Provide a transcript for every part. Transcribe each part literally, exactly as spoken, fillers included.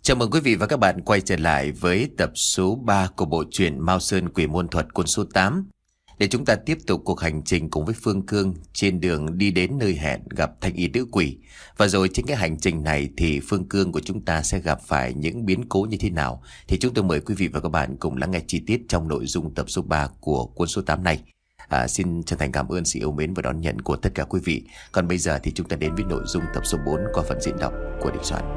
Chào mừng quý vị và các bạn quay trở lại với tập số ba của bộ truyện Mao Sơn Quỷ Môn Thuật cuốn số tám, để chúng ta tiếp tục cuộc hành trình cùng với Phương Cương trên đường đi đến nơi hẹn gặp thanh y nữ quỷ. Và rồi trên cái hành trình này thì Phương Cương của chúng ta sẽ gặp phải những biến cố như thế nào, thì chúng tôi mời quý vị và các bạn cùng lắng nghe chi tiết trong nội dung tập số ba của cuốn số tám này. À, xin chân thành cảm ơn sự yêu mến và đón nhận của tất cả quý vị. Còn bây giờ thì chúng ta đến với nội dung tập số bốn qua phần diễn đọc của Đình Soạn.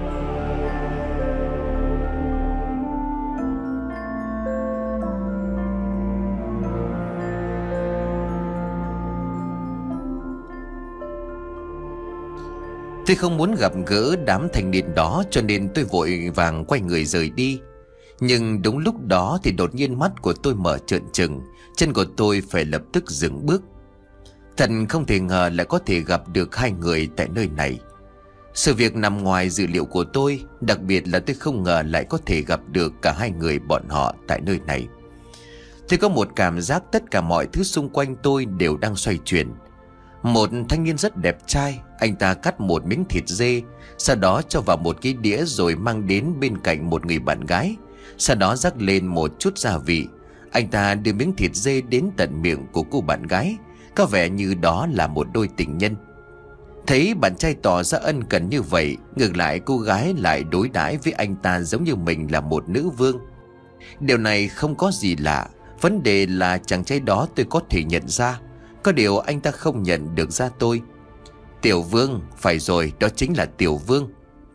Tôi không muốn gặp gỡ đám thanh niên đó, cho nên tôi vội vàng quay người rời đi. Nhưng đúng lúc đó thì đột nhiên mắt của tôi mở trợn trừng, chân của tôi phải lập tức dừng bước. Thật không thể ngờ lại có thể gặp được hai người tại nơi này. Sự việc nằm ngoài dự liệu của tôi, đặc biệt là tôi không ngờ lại có thể gặp được cả hai người bọn họ tại nơi này. Tôi có một cảm giác tất cả mọi thứ xung quanh tôi đều đang xoay chuyển. Một thanh niên rất đẹp trai, anh ta cắt một miếng thịt dê, sau đó cho vào một cái đĩa rồi mang đến bên cạnh một người bạn gái. Sau đó rắc lên một chút gia vị. Anh ta đưa miếng thịt dê đến tận miệng của cô bạn gái, có vẻ như đó là một đôi tình nhân. Thấy bạn trai tỏ ra ân cần như vậy, ngược lại cô gái lại đối đãi với anh ta giống như mình là một nữ vương. Điều này không có gì lạ, vấn đề là chàng trai đó tôi có thể nhận ra, có điều anh ta không nhận được ra tôi. Tiểu Vương, phải rồi, đó chính là Tiểu Vương.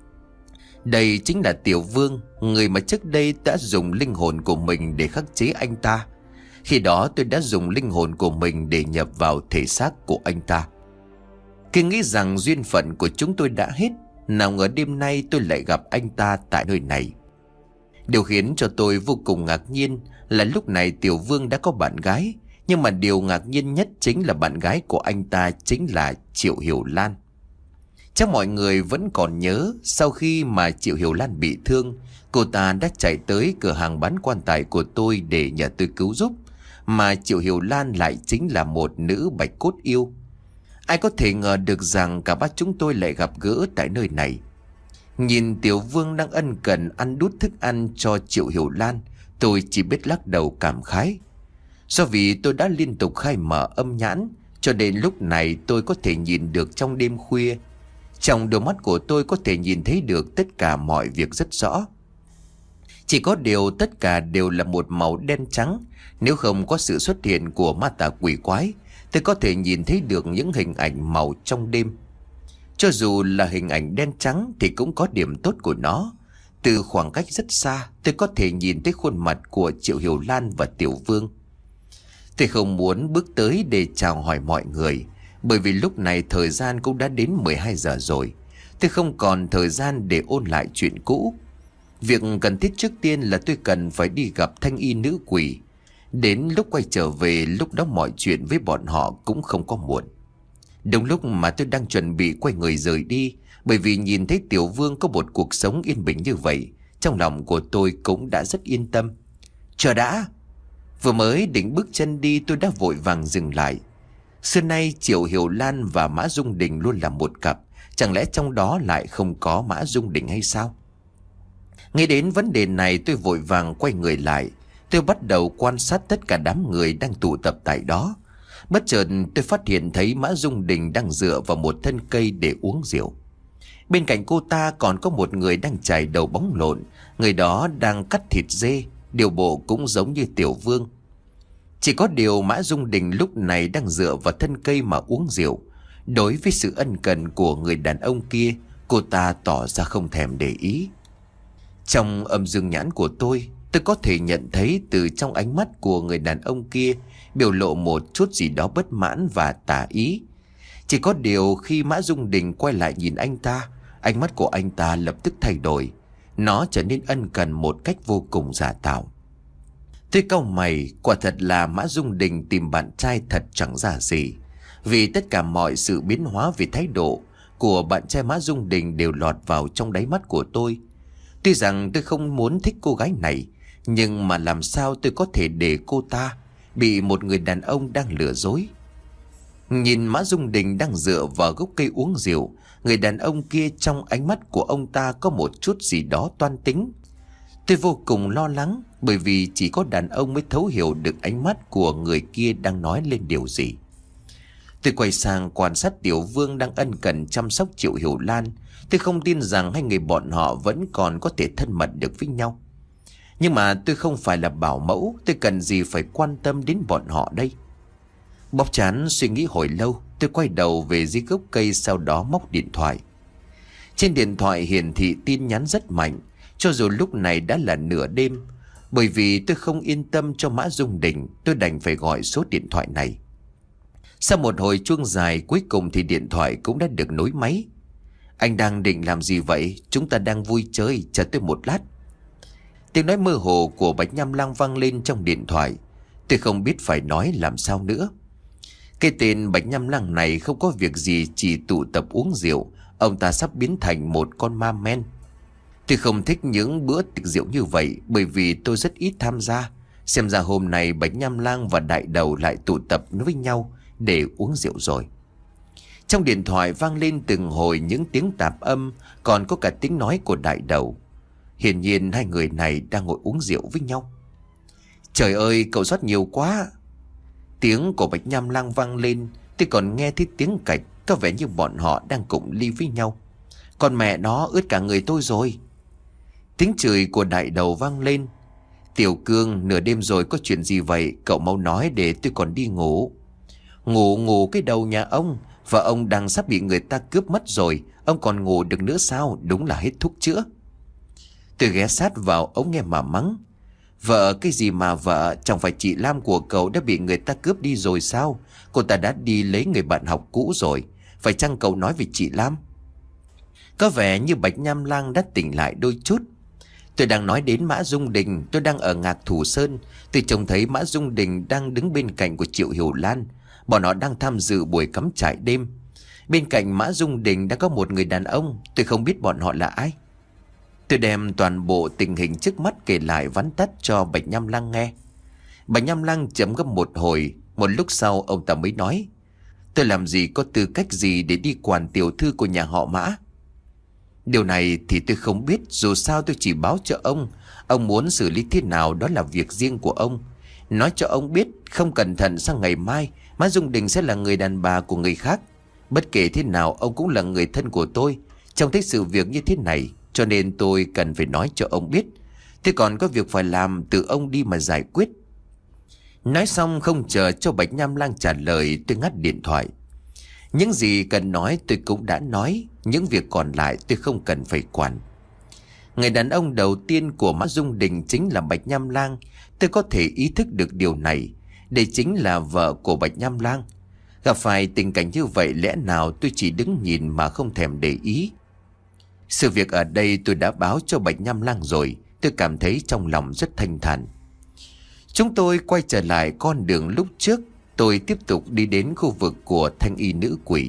Đây chính là Tiểu Vương, người mà trước đây đã dùng linh hồn của mình để khắc chế anh ta. Khi đó tôi đã dùng linh hồn của mình để nhập vào thể xác của anh ta. Khi nghĩ rằng duyên phận của chúng tôi đã hết, nào ngờ đêm nay tôi lại gặp anh ta tại nơi này. Điều khiến cho tôi vô cùng ngạc nhiên là lúc này Tiểu Vương đã có bạn gái. Nhưng mà điều ngạc nhiên nhất chính là bạn gái của anh ta chính là Triệu Hiểu Lan. Chắc mọi người vẫn còn nhớ, sau khi mà Triệu Hiểu Lan bị thương, cô ta đã chạy tới cửa hàng bán quan tài của tôi để nhờ tôi cứu giúp. Mà Triệu Hiểu Lan lại chính là một nữ bạch cốt yêu. Ai có thể ngờ được rằng cả ba chúng tôi lại gặp gỡ tại nơi này. Nhìn Tiểu Vương đang ân cần ăn đút thức ăn cho Triệu Hiểu Lan, tôi chỉ biết lắc đầu cảm khái. Do vì tôi đã liên tục khai mở âm nhãn, cho đến lúc này tôi có thể nhìn được trong đêm khuya. Trong đôi mắt của tôi có thể nhìn thấy được tất cả mọi việc rất rõ. Chỉ có điều tất cả đều là một màu đen trắng. Nếu không có sự xuất hiện của ma tà quỷ quái, tôi có thể nhìn thấy được những hình ảnh màu trong đêm. Cho dù là hình ảnh đen trắng thì cũng có điểm tốt của nó. Từ khoảng cách rất xa, tôi có thể nhìn thấy khuôn mặt của Triệu Hiểu Lan và Tiểu Vương. Tôi không muốn bước tới để chào hỏi mọi người, bởi vì lúc này thời gian cũng đã đến mười hai giờ rồi. Tôi không còn thời gian để ôn lại chuyện cũ. Việc cần thiết trước tiên là tôi cần phải đi gặp thanh y nữ quỷ. Đến lúc quay trở về, lúc đó mọi chuyện với bọn họ cũng không có muộn. Đúng lúc mà tôi đang chuẩn bị quay người rời đi, bởi vì nhìn thấy Tiểu Vương có một cuộc sống yên bình như vậy, trong lòng của tôi cũng đã rất yên tâm. Chờ đã! Vừa mới định bước chân đi tôi đã vội vàng dừng lại. Xưa nay Triệu Hiểu Lan và Mã Dung Đình luôn là một cặp, chẳng lẽ trong đó lại không có Mã Dung Đình hay sao? Nghĩ đến vấn đề này tôi vội vàng quay người lại. Tôi bắt đầu quan sát tất cả đám người đang tụ tập tại đó. Bất chợt tôi phát hiện thấy Mã Dung Đình đang dựa vào một thân cây để uống rượu. Bên cạnh cô ta còn có một người đang chải đầu bóng lộn. Người đó đang cắt thịt dê, điều bộ cũng giống như Tiểu Vương. Chỉ có điều Mã Dung Đình lúc này đang dựa vào thân cây mà uống rượu. Đối với sự ân cần của người đàn ông kia, cô ta tỏ ra không thèm để ý. Trong âm dương nhãn của tôi, tôi có thể nhận thấy từ trong ánh mắt của người đàn ông kia biểu lộ một chút gì đó bất mãn và tà ý. Chỉ có điều khi Mã Dung Đình quay lại nhìn anh ta, ánh mắt của anh ta lập tức thay đổi. Nó trở nên ân cần một cách vô cùng giả tạo. Tôi cau mày, quả thật là Mã Dung Đình tìm bạn trai thật chẳng ra gì. Vì tất cả mọi sự biến hóa về thái độ của bạn trai Mã Dung Đình đều lọt vào trong đáy mắt của tôi. Tuy rằng tôi không muốn thích cô gái này, nhưng mà làm sao tôi có thể để cô ta bị một người đàn ông đang lừa dối. Nhìn Mã Dung Đình đang dựa vào gốc cây uống rượu, Người đàn ông kia, trong ánh mắt của ông ta có một chút gì đó toan tính. Tôi vô cùng lo lắng, bởi vì chỉ có đàn ông mới thấu hiểu được ánh mắt của người kia đang nói lên điều gì. Tôi quay sang quan sát Tiểu Vương đang ân cần chăm sóc Triệu Hiểu Lan. Tôi không tin rằng hai người bọn họ vẫn còn có thể thân mật được với nhau. Nhưng mà tôi không phải là bảo mẫu, tôi cần gì phải quan tâm đến bọn họ đây. Bóp trán suy nghĩ hồi lâu, tôi quay đầu về dưới gốc cây, sau đó móc điện thoại. Trên điện thoại hiển thị tin nhắn rất mạnh, cho dù lúc này đã là nửa đêm. Bởi vì tôi không yên tâm cho Mã Dung Đình, tôi đành phải gọi số điện thoại này. Sau một hồi chuông dài, cuối cùng thì điện thoại cũng đã được nối máy. Anh đang định làm gì vậy? Chúng ta đang vui chơi, chờ tôi một lát. Tiếng nói mơ hồ của Bạch Nham Lang vang lên trong điện thoại. Tôi không biết phải nói làm sao nữa. Cái tên Bạch Nham Lang này không có việc gì chỉ tụ tập uống rượu. Ông ta sắp biến thành một con ma men. Tôi không thích những bữa tiệc rượu như vậy, bởi vì tôi rất ít tham gia. Xem ra hôm nay Bạch Nham Lang và Đại Đầu lại tụ tập với nhau để uống rượu rồi. Trong điện thoại vang lên từng hồi những tiếng tạp âm, còn có cả tiếng nói của Đại Đầu. Hiển nhiên hai người này đang ngồi uống rượu với nhau. Trời ơi, cậu rót nhiều quá. Tiếng của Bạch Nham Lang vang lên. Tôi còn nghe thấy tiếng cạch, có vẻ như bọn họ đang cùng ly với nhau. Còn mẹ nó, ướt cả người tôi rồi. Tiếng chửi của Đại Đầu vang lên. Tiểu Cương, nửa đêm rồi, có chuyện gì vậy? Cậu mau nói để tôi còn đi ngủ. Ngủ ngủ cái đầu nhà ông. Và ông đang sắp bị người ta cướp mất rồi, ông còn ngủ được nữa sao? Đúng là hết thuốc chữa. Tôi ghé sát vào ống nghe mà mắng. Vợ cái gì mà vợ? Chẳng phải chị Lam của cậu đã bị người ta cướp đi rồi sao? Cô ta đã đi lấy người bạn học cũ rồi. Phải chăng cậu nói về chị Lam? Có vẻ như Bạch Nham Lang đã tỉnh lại đôi chút. Tôi đang nói đến Mã Dung Đình. Tôi đang ở Ngạc Thủ Sơn. Tôi trông thấy Mã Dung Đình đang đứng bên cạnh của Triệu Hiểu Lan. Bọn họ đang tham dự buổi cắm trại đêm. Bên cạnh Mã Dung Đình đã có một người đàn ông. Tôi không biết bọn họ là ai. Tôi đem toàn bộ tình hình trước mắt kể lại vắn tắt cho Bạch Nham Lang nghe. Bạch Nham Lang chấm ngâm một hồi. Một lúc sau ông ta mới nói: tôi làm gì có tư cách gì để đi quản tiểu thư của nhà họ Mã? Điều này thì tôi không biết. Dù sao tôi chỉ báo cho ông. Ông muốn xử lý thế nào đó là việc riêng của ông. Nói cho ông biết, không cẩn thận sang ngày mai Mã Dung Đình sẽ là người đàn bà của người khác. Bất kể thế nào ông cũng là người thân của tôi. Trong thấy sự việc như thế này, cho nên tôi cần phải nói cho ông biết. Thế còn có việc phải làm, từ ông đi mà giải quyết. Nói xong không chờ cho Bạch Nham Lang trả lời, tôi ngắt điện thoại. Những gì cần nói tôi cũng đã nói. Những việc còn lại tôi không cần phải quản. Người đàn ông đầu tiên của Mã Dung Đình chính là Bạch Nham Lang. Tôi có thể ý thức được điều này. Đây chính là vợ của Bạch Nham Lang. Gặp phải tình cảnh như vậy, lẽ nào tôi chỉ đứng nhìn mà không thèm để ý? Sự việc ở đây tôi đã báo cho Bạch Nham Lang rồi. Tôi cảm thấy trong lòng rất thanh thản. Chúng tôi quay trở lại con đường lúc trước. Tôi tiếp tục đi đến khu vực của thanh y nữ quỷ.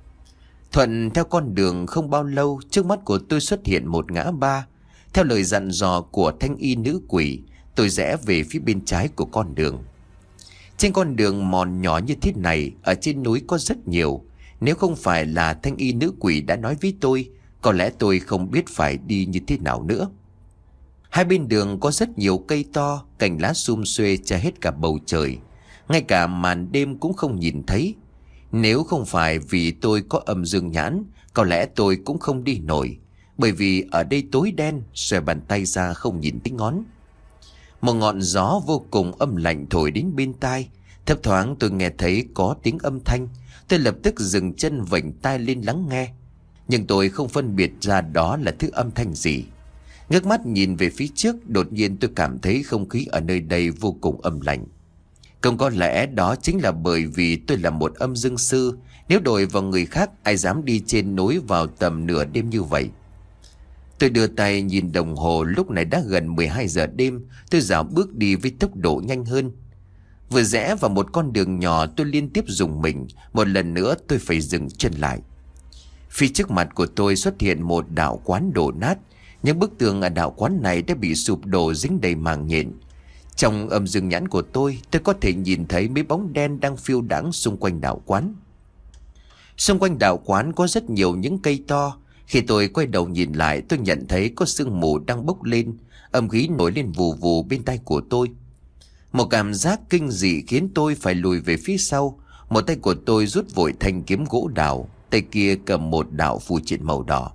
Thuận theo con đường không bao lâu, trước mắt của tôi xuất hiện một ngã ba. Theo lời dặn dò của thanh y nữ quỷ, tôi rẽ về phía bên trái của con đường. Trên con đường mòn nhỏ như thế này, ở trên núi có rất nhiều. Nếu không phải là thanh y nữ quỷ đã nói với tôi, có lẽ tôi không biết phải đi như thế nào nữa. Hai bên đường có rất nhiều cây to, cành lá sum xuê che hết cả bầu trời. Ngay cả màn đêm cũng không nhìn thấy. Nếu không phải vì tôi có âm dương nhãn, có lẽ tôi cũng không đi nổi. Bởi vì ở đây tối đen, xòe bàn tay ra không nhìn thấy ngón. Một ngọn gió vô cùng âm lạnh thổi đến bên tai. Thấp thoáng tôi nghe thấy có tiếng âm thanh. Tôi lập tức dừng chân vểnh tai lên lắng nghe. Nhưng tôi không phân biệt ra đó là thứ âm thanh gì. Ngước mắt nhìn về phía trước, đột nhiên tôi cảm thấy không khí ở nơi đây vô cùng âm lạnh. Không có lẽ đó chính là bởi vì tôi là một âm dương sư. Nếu đổi vào người khác, ai dám đi trên núi vào tầm nửa đêm như vậy? Tôi đưa tay nhìn đồng hồ, lúc này đã gần mười hai giờ đêm. Tôi dạo bước đi với tốc độ nhanh hơn. Vừa rẽ vào một con đường nhỏ, tôi liên tiếp rùng mình. Một lần nữa tôi phải dừng chân lại. Phía trước mặt của tôi xuất hiện một đạo quán đổ nát. Những bức tường ở đạo quán này đã bị sụp đổ, dính đầy màng nhện. Trong âm dương nhãn của tôi, tôi có thể nhìn thấy mấy bóng đen đang phiêu đãng xung quanh đạo quán. Xung quanh đạo quán có rất nhiều những cây to. Khi tôi quay đầu nhìn lại, tôi nhận thấy có sương mù đang bốc lên, âm khí nổi lên vù vù bên tai của tôi. Một cảm giác kinh dị khiến tôi phải lùi về phía sau. Một tay của tôi rút vội thanh kiếm gỗ đào, tay kia cầm một đạo phù triện màu đỏ.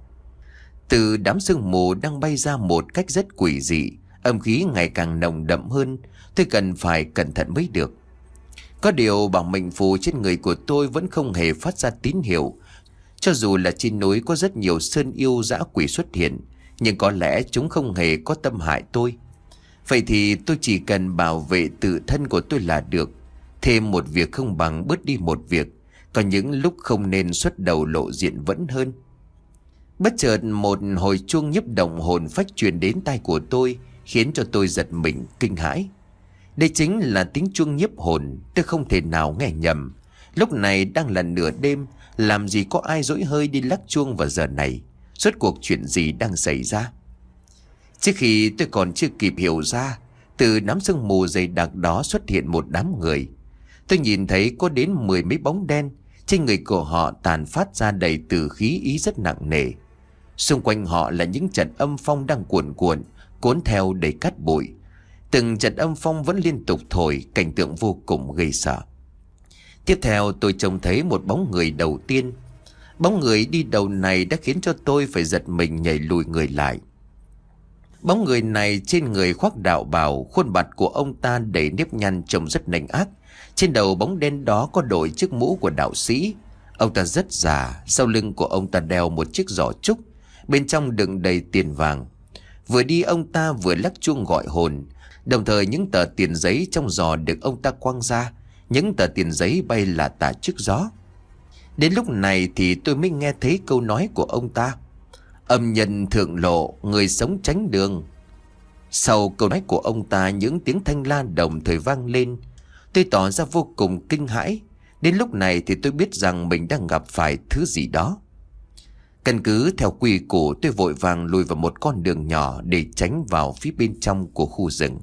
Từ đám sương mù đang bay ra một cách rất quỷ dị, âm khí ngày càng nồng đậm hơn. Tôi cần phải cẩn thận mới được. Có điều bảo mệnh phù trên người của tôi vẫn không hề phát ra tín hiệu. Cho dù là trên núi có rất nhiều sơn yêu dã quỷ xuất hiện, nhưng có lẽ chúng không hề có tâm hại tôi. Vậy thì tôi chỉ cần bảo vệ tự thân của tôi là được. Thêm một việc không bằng bớt đi một việc. Có những lúc không nên xuất đầu lộ diện vẫn hơn. Bất chợt một hồi chuông nhấp động hồn phách truyền đến tai của tôi, khiến cho tôi giật mình kinh hãi. Đây chính là tiếng chuông nhiếp hồn. Tôi không thể nào nghe nhầm. Lúc này đang là nửa đêm, làm gì có ai dỗi hơi đi lắc chuông vào giờ này. Rốt cuộc chuyện gì đang xảy ra? Trước khi tôi còn chưa kịp hiểu ra, từ đám sương mù dày đặc đó xuất hiện một đám người. Tôi nhìn thấy có đến mười mấy bóng đen. Trên người của họ tàn phát ra đầy tử khí ý rất nặng nề. Xung quanh họ là những trận âm phong đang cuồn cuộn, cuốn theo đầy cát bụi. Từng trận âm phong vẫn liên tục thổi, cảnh tượng vô cùng gây sợ. Tiếp theo tôi trông thấy một bóng người đầu tiên. Bóng người đi đầu này đã khiến cho tôi phải giật mình nhảy lùi người lại. Bóng người này trên người khoác đạo bào, khuôn mặt của ông ta đầy nếp nhăn trông rất nanh ác. Trên đầu bóng đen đó có đội chiếc mũ của đạo sĩ. Ông ta rất già, sau lưng của ông ta đeo một chiếc giỏ trúc, bên trong đựng đầy tiền vàng. Vừa đi ông ta vừa lắc chuông gọi hồn, đồng thời những tờ tiền giấy trong giỏ được ông ta quăng ra. Những tờ tiền giấy bay là tả trước gió. Đến lúc này thì tôi mới nghe thấy câu nói của ông ta: âm nhân thượng lộ, người sống tránh đường. Sau câu nói của ông ta, những tiếng thanh la đồng thời vang lên. Tôi tỏ ra vô cùng kinh hãi. Đến lúc này thì tôi biết rằng mình đang gặp phải thứ gì đó. Căn cứ theo quy củ, tôi vội vàng lùi vào một con đường nhỏ để tránh vào phía bên trong của khu rừng.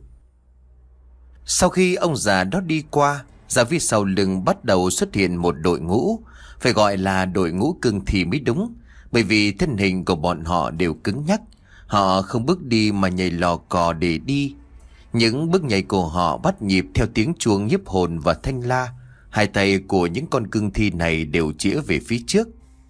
Sau khi ông già đó đi qua, ra phía sau lưng bắt đầu xuất hiện một đội ngũ. Phải gọi là đội ngũ cương thì mới đúng, bởi vì thân hình của bọn họ đều cứng nhắc. Họ không bước đi mà nhảy lò cò để đi. Những bước nhảy của họ bắt nhịp theo tiếng chuông nhiếp hồn và thanh la. Hai tay của những con cương thi này đều chĩa về phía trước.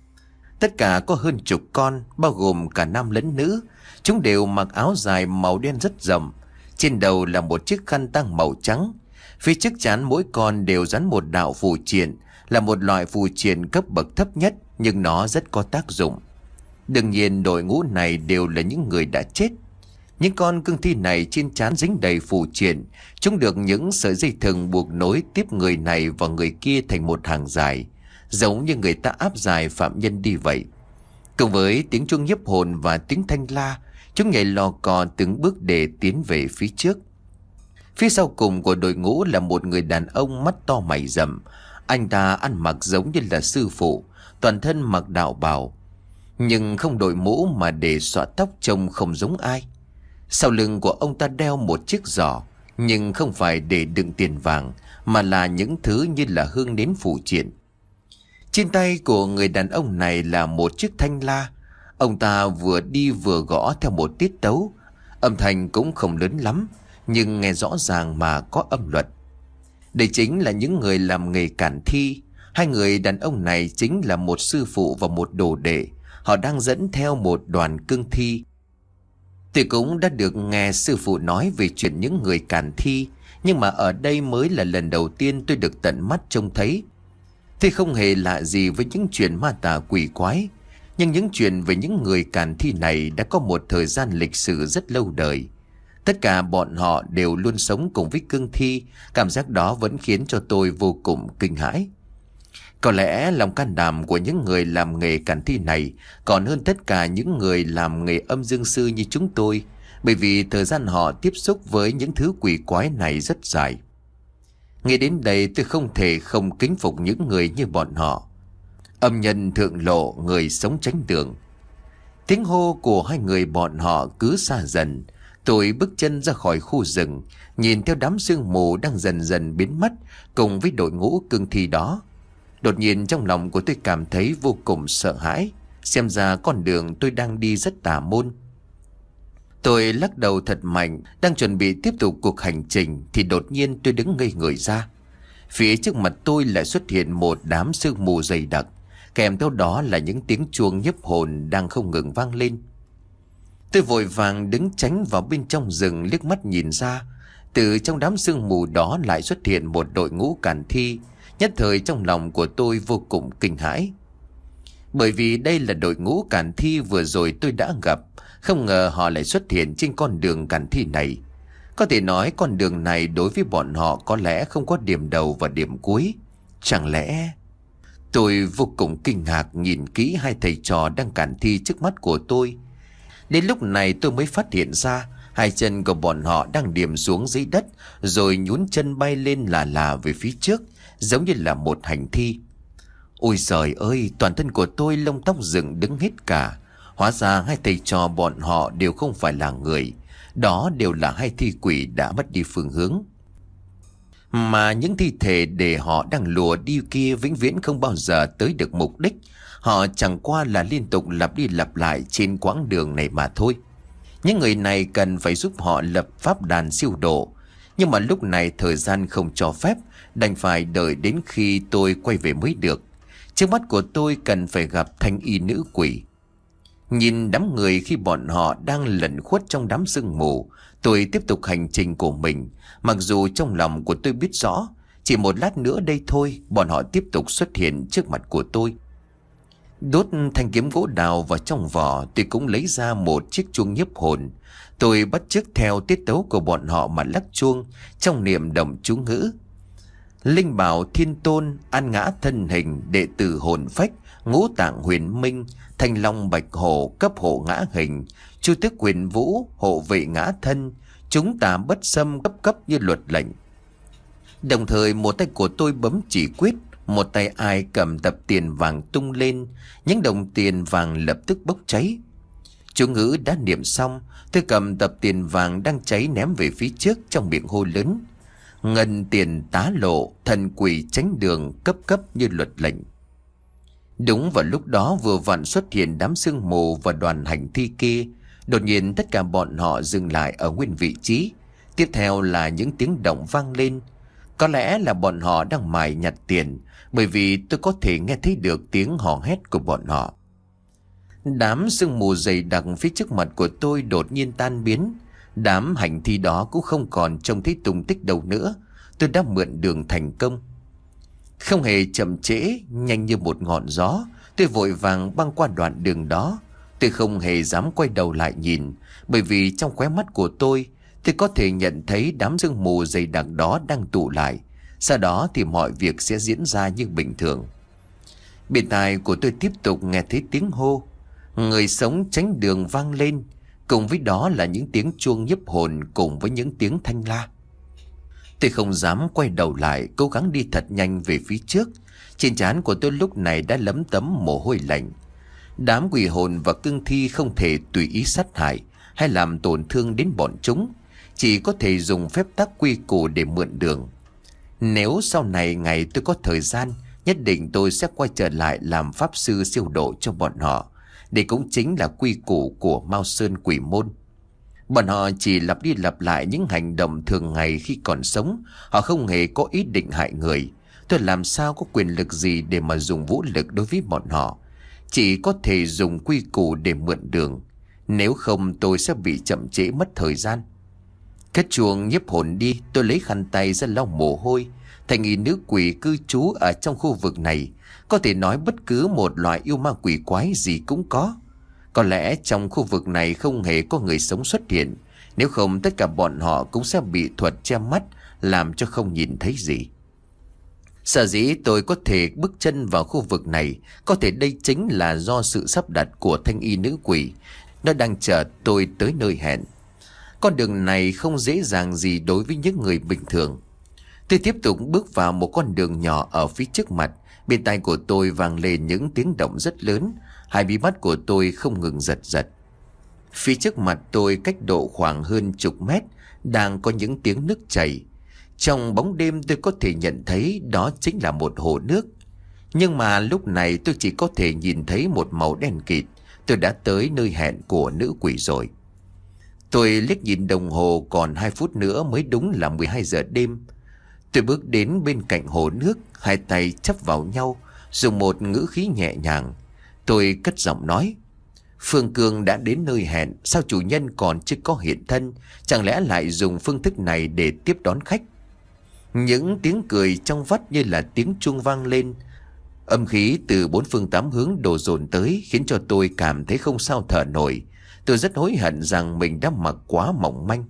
Tất cả có hơn chục con, bao gồm cả nam lẫn nữ. Chúng đều mặc áo dài màu đen rất rộng. Trên đầu là một chiếc khăn tang màu trắng. Phía trước trán mỗi con đều dán một đạo phù triện, là một loại phù triện cấp bậc thấp nhất, nhưng nó rất có tác dụng. Đương nhiên đội ngũ này đều là những người đã chết. Những con cương thi này trên trán dính đầy phù triện. Chúng được những sợi dây thừng buộc nối tiếp người này và người kia thành một hàng dài, giống như người ta áp giải phạm nhân đi vậy. Cùng với tiếng chuông nhiếp hồn và tiếng thanh la, chúng nhảy lò cò từng bước để tiến về phía trước. Phía sau cùng của đội ngũ là một người đàn ông mắt to mày rậm. Anh ta ăn mặc giống như là sư phụ, toàn thân mặc đạo bào, nhưng không đội mũ mà để xõa tóc, trông không giống ai. Sau lưng của ông ta đeo một chiếc giỏ, nhưng không phải để đựng tiền vàng, mà là những thứ như là hương nến phù triện. Trên tay của người đàn ông này là một chiếc thanh la. Ông ta vừa đi vừa gõ theo một tiết tấu. Âm thanh cũng không lớn lắm, nhưng nghe rõ ràng mà có âm luật. Đây chính là những người làm nghề cản thi. Hai người đàn ông này chính là một sư phụ và một đồ đệ. Họ đang dẫn theo một đoàn cương thi. Tôi cũng đã được nghe sư phụ nói về chuyện những người cản thi, nhưng mà ở đây mới là lần đầu tiên tôi được tận mắt trông thấy. Tôi không hề lạ gì với những chuyện ma tà quỷ quái, nhưng những chuyện về những người cản thi này đã có một thời gian lịch sử rất lâu đời. Tất cả bọn họ đều luôn sống cùng với cương thi. Cảm giác đó vẫn khiến cho tôi vô cùng kinh hãi. Có lẽ lòng can đảm của những người làm nghề cản thi này còn hơn tất cả những người làm nghề âm dương sư như chúng tôi, bởi vì thời gian họ tiếp xúc với những thứ quỷ quái này rất dài. Nghe đến đây tôi không thể không kính phục những người như bọn họ. Âm nhân thượng lộ, người sống tránh đường. Tiếng hô của hai người bọn họ cứ xa dần. Tôi bước chân ra khỏi khu rừng, nhìn theo đám sương mù đang dần dần biến mất cùng với đội ngũ cương thi đó. Đột nhiên trong lòng của tôi cảm thấy vô cùng sợ hãi. Xem ra con đường tôi đang đi rất tà môn. Tôi lắc đầu thật mạnh, đang chuẩn bị tiếp tục cuộc hành trình thì đột nhiên tôi đứng ngây người ra. Phía trước mặt tôi lại xuất hiện một đám sương mù dày đặc, kèm theo đó là những tiếng chuông nhiếp hồn đang không ngừng vang lên. Tôi vội vàng đứng tránh vào bên trong rừng, liếc mắt nhìn ra. Từ trong đám sương mù đó lại xuất hiện một đội ngũ càn thi. Nhất thời trong lòng của tôi vô cùng kinh hãi. Bởi vì đây là đội ngũ càn thi vừa rồi tôi đã gặp. Không ngờ họ lại xuất hiện trên con đường càn thi này. Có thể nói con đường này đối với bọn họ có lẽ không có điểm đầu và điểm cuối. Chẳng lẽ... Tôi vô cùng kinh ngạc nhìn kỹ hai thầy trò đang càn thi trước mắt của tôi. Đến lúc này tôi mới phát hiện ra hai chân của bọn họ đang điểm xuống dưới đất, rồi nhún chân bay lên là là về phía trước, giống như là một hành thi. Ôi giời ơi, toàn thân của tôi lông tóc dựng đứng hết cả. Hóa ra hai thầy trò bọn họ đều không phải là người. Đó đều là hai thi quỷ đã mất đi phương hướng. Mà những thi thể để họ đang lùa đi kia vĩnh viễn không bao giờ tới được mục đích. Họ chẳng qua là liên tục lặp đi lặp lại trên quãng đường này mà thôi. Những người này cần phải giúp họ lập pháp đàn siêu độ. Nhưng mà lúc này thời gian không cho phép, đành phải đợi đến khi tôi quay về mới được. Trước mắt của tôi cần phải gặp thanh y nữ quỷ. Nhìn đám người khi bọn họ đang lẩn khuất trong đám sương mù, tôi tiếp tục hành trình của mình. Mặc dù trong lòng của tôi biết rõ, chỉ một lát nữa đây thôi, bọn họ tiếp tục xuất hiện trước mặt của tôi. Đốt thanh kiếm gỗ đào vào trong vỏ, tôi cũng lấy ra một chiếc chuông nhiếp hồn. Tôi bắt chước theo tiết tấu của bọn họ mà lắc chuông, trong niệm động chú ngữ. Linh bảo thiên tôn, an ngã thân hình, đệ tử hồn phách, ngũ tạng huyền minh, thanh long bạch hổ, cấp hộ ngã hình, chu tước huyền vũ, hộ vệ ngã thân, chúng ta bất xâm, cấp cấp như luật lệnh. Đồng thời một tay của tôi bấm chỉ quyết, một tay ai cầm tập tiền vàng tung lên, những đồng tiền vàng lập tức bốc cháy. Chú ngữ đã niệm xong, tôi cầm tập tiền vàng đang cháy ném về phía trước, trong miệng hô lớn: ngân tiền tá lộ, thần quỷ tránh đường, cấp cấp như luật lệnh. Đúng vào lúc đó vừa vặn xuất hiện đám sương mù và đoàn hành thi kia. Đột nhiên tất cả bọn họ dừng lại ở nguyên vị trí. Tiếp theo là những tiếng động vang lên. Có lẽ là bọn họ đang mải nhặt tiền, bởi vì tôi có thể nghe thấy được tiếng hò hét của bọn họ. Đám sương mù dày đặc phía trước mặt của tôi đột nhiên tan biến. Đám hành thi đó cũng không còn trông thấy tung tích đâu nữa. Tôi đã mượn đường thành công. Không hề chậm trễ, nhanh như một ngọn gió, tôi vội vàng băng qua đoạn đường đó. Tôi không hề dám quay đầu lại nhìn, bởi vì trong khóe mắt của tôi, tôi có thể nhận thấy đám sương mù dày đặc đó đang tụ lại. Sau đó thì mọi việc sẽ diễn ra như bình thường. Bên tai của tôi tiếp tục nghe thấy tiếng hô: người sống tránh đường vang lên. Cùng với đó là những tiếng chuông nhiếp hồn cùng với những tiếng thanh la. Tôi không dám quay đầu lại, cố gắng đi thật nhanh về phía trước. Trên trán của tôi lúc này đã lấm tấm mồ hôi lạnh. Đám quỷ hồn và cương thi không thể tùy ý sát hại hay làm tổn thương đến bọn chúng, chỉ có thể dùng phép tắc quy củ để mượn đường. Nếu sau này ngày tôi có thời gian, nhất định tôi sẽ quay trở lại làm pháp sư siêu độ cho bọn họ. Đây cũng chính là quy củ của Mao Sơn Quỷ Môn. Bọn họ chỉ lặp đi lặp lại những hành động thường ngày khi còn sống. Họ không hề có ý định hại người. Tôi làm sao có quyền lực gì để mà dùng vũ lực đối với bọn họ. Chỉ có thể dùng quy củ để mượn đường. Nếu không tôi sẽ bị chậm trễ mất thời gian. Cất chuông nhiếp hồn đi, tôi lấy khăn tay ra lau mồ hôi. Thành y nữ quỷ cư trú ở trong khu vực này. Có thể nói bất cứ một loại yêu ma quỷ quái gì cũng có. Có lẽ trong khu vực này không hề có người sống xuất hiện. Nếu không tất cả bọn họ cũng sẽ bị thuật che mắt, làm cho không nhìn thấy gì. Sở dĩ tôi có thể bước chân vào khu vực này, có thể đây chính là do sự sắp đặt của thanh y nữ quỷ. Nó đang chờ tôi tới nơi hẹn. Con đường này không dễ dàng gì đối với những người bình thường. Tôi tiếp tục bước vào một con đường nhỏ ở phía trước mặt. Bên tai của tôi vang lên những tiếng động rất lớn. Hai mí mắt của tôi không ngừng giật giật. Phía trước mặt tôi cách độ khoảng hơn chục mét đang có những tiếng nước chảy. Trong bóng đêm tôi có thể nhận thấy đó chính là một hồ nước. Nhưng mà lúc này tôi chỉ có thể nhìn thấy một màu đen kịt. Tôi đã tới nơi hẹn của nữ quỷ rồi. Tôi liếc nhìn đồng hồ, còn hai phút nữa mới đúng là mười hai giờ đêm. Tôi bước đến bên cạnh hồ nước, hai tay chắp vào nhau, dùng một ngữ khí nhẹ nhàng. Tôi cất giọng nói: Phương Cương đã đến nơi hẹn, sao chủ nhân còn chưa có hiện thân? Chẳng lẽ lại dùng phương thức này để tiếp đón khách? Những tiếng cười trong vắt như là tiếng chuông vang lên. Âm khí từ bốn phương tám hướng đổ dồn tới, khiến cho tôi cảm thấy không sao thở nổi. Tôi rất hối hận rằng mình đã mặc quá mỏng manh.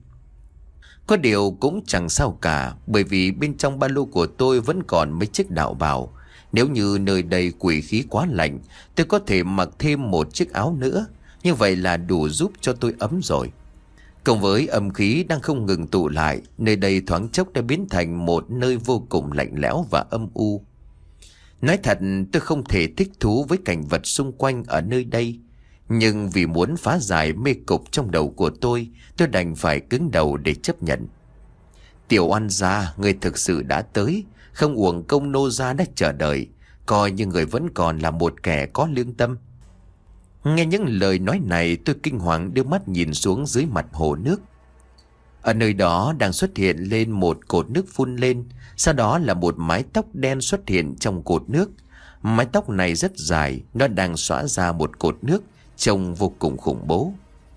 Có điều cũng chẳng sao cả, bởi vì bên trong ba lô của tôi vẫn còn mấy chiếc đạo bào. Nếu như nơi đây quỷ khí quá lạnh, tôi có thể mặc thêm một chiếc áo nữa. Như vậy là đủ giúp cho tôi ấm rồi. Cộng với âm khí đang không ngừng tụ lại, nơi đây thoáng chốc đã biến thành một nơi vô cùng lạnh lẽo và âm u. Nói thật, tôi không thể thích thú với cảnh vật xung quanh ở nơi đây. Nhưng vì muốn phá giải mê cục trong đầu của tôi, tôi đành phải cứng đầu để chấp nhận. Tiểu oan gia, người thực sự đã tới, không uổng công nô gia đã chờ đợi, coi như người vẫn còn là một kẻ có lương tâm. Nghe những lời nói này, tôi kinh hoàng đưa mắt nhìn xuống dưới mặt hồ nước. Ở nơi đó đang xuất hiện lên một cột nước phun lên, sau đó là một mái tóc đen xuất hiện trong cột nước. Mái tóc này rất dài, nó đang xõa ra một cột nước, trông vô cùng khủng bố.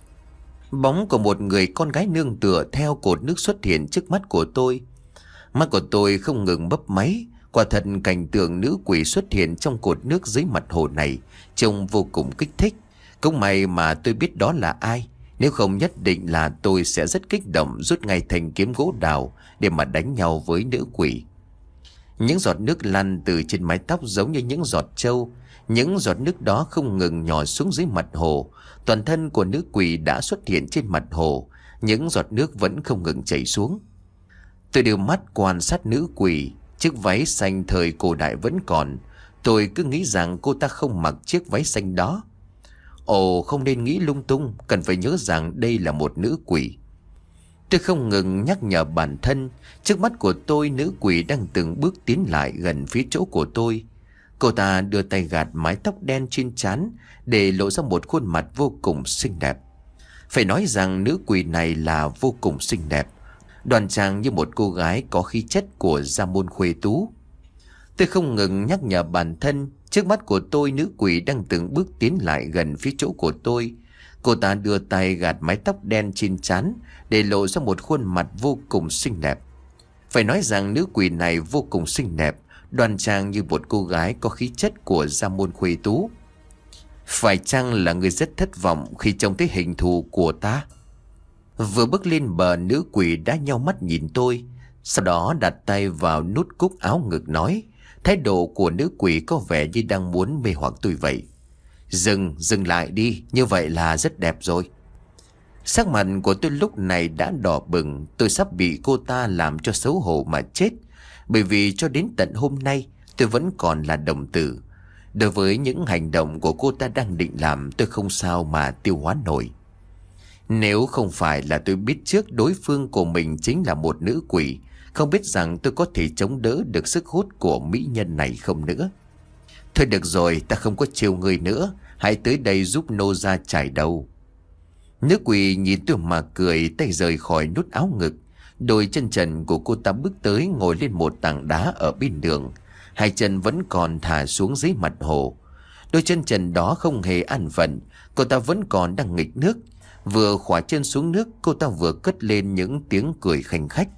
Bóng của một người con gái nương tựa theo cột nước xuất hiện trước mắt của tôi. Mắt của tôi không ngừng bấp máy. Quả thật cảnh tượng nữ quỷ xuất hiện trong cột nước dưới mặt hồ này trông vô cùng kích thích. Cũng may mà tôi biết đó là ai, nếu không nhất định là tôi sẽ rất kích động rút ngay thanh kiếm gỗ đào để mà đánh nhau với nữ quỷ. Những giọt nước lăn từ trên mái tóc giống như những giọt trâu. Những giọt nước đó không ngừng nhỏ xuống dưới mặt hồ. Toàn thân của nữ quỷ đã xuất hiện trên mặt hồ. Những giọt nước vẫn không ngừng chảy xuống. Tôi đưa mắt quan sát nữ quỷ. Chiếc váy xanh thời cổ đại vẫn còn. Tôi cứ nghĩ rằng cô ta không mặc chiếc váy xanh đó. Ồ, không nên nghĩ lung tung, cần phải nhớ rằng đây là một nữ quỷ. Tôi không ngừng nhắc nhở bản thân. Trước mắt của tôi, nữ quỷ đang từng bước tiến lại gần phía chỗ của tôi. Cô ta đưa tay gạt mái tóc đen trên trán để lộ ra một khuôn mặt vô cùng xinh đẹp. Phải nói rằng nữ quỷ này là vô cùng xinh đẹp, đoan trang như một cô gái có khí chất của gia môn khuê tú. Tôi không ngừng nhắc nhở bản thân. Trước mắt của tôi, nữ quỷ đang từng bước tiến lại gần phía chỗ của tôi. Cô ta đưa tay gạt mái tóc đen trên trán để lộ ra một khuôn mặt vô cùng xinh đẹp. Phải nói rằng nữ quỷ này vô cùng xinh đẹp, đoan trang như một cô gái có khí chất của gia môn khuê tú. Phải chăng là người rất thất vọng khi trông thấy hình thù của ta? Vừa bước lên bờ, nữ quỷ đã nheo mắt nhìn tôi, sau đó đặt tay vào nút cúc áo ngực nói. Thái độ của nữ quỷ có vẻ như đang muốn mê hoặc tôi vậy. Dừng, dừng lại đi, như vậy là rất đẹp rồi. Sắc mặt của tôi lúc này đã đỏ bừng. Tôi sắp bị cô ta làm cho xấu hổ mà chết. Bởi vì cho đến tận hôm nay tôi vẫn còn là đồng tử. Đối với những hành động của cô ta đang định làm, tôi không sao mà tiêu hóa nổi. Nếu không phải là tôi biết trước đối phương của mình chính là một nữ quỷ, không biết rằng tôi có thể chống đỡ được sức hút của mỹ nhân này không nữa. Thôi được rồi, ta không có chiều người nữa, hãy tới đây giúp nô gia trải đầu. Nữ quỷ nhìn tôi mà cười, tay rời khỏi nút áo ngực. Đôi chân trần của cô ta bước tới ngồi lên một tảng đá ở bên đường. Hai chân vẫn còn thả xuống dưới mặt hồ. Đôi chân trần đó không hề an phận, cô ta vẫn còn đang nghịch nước. Vừa khỏa chân xuống nước, cô ta vừa cất lên những tiếng cười khanh khách.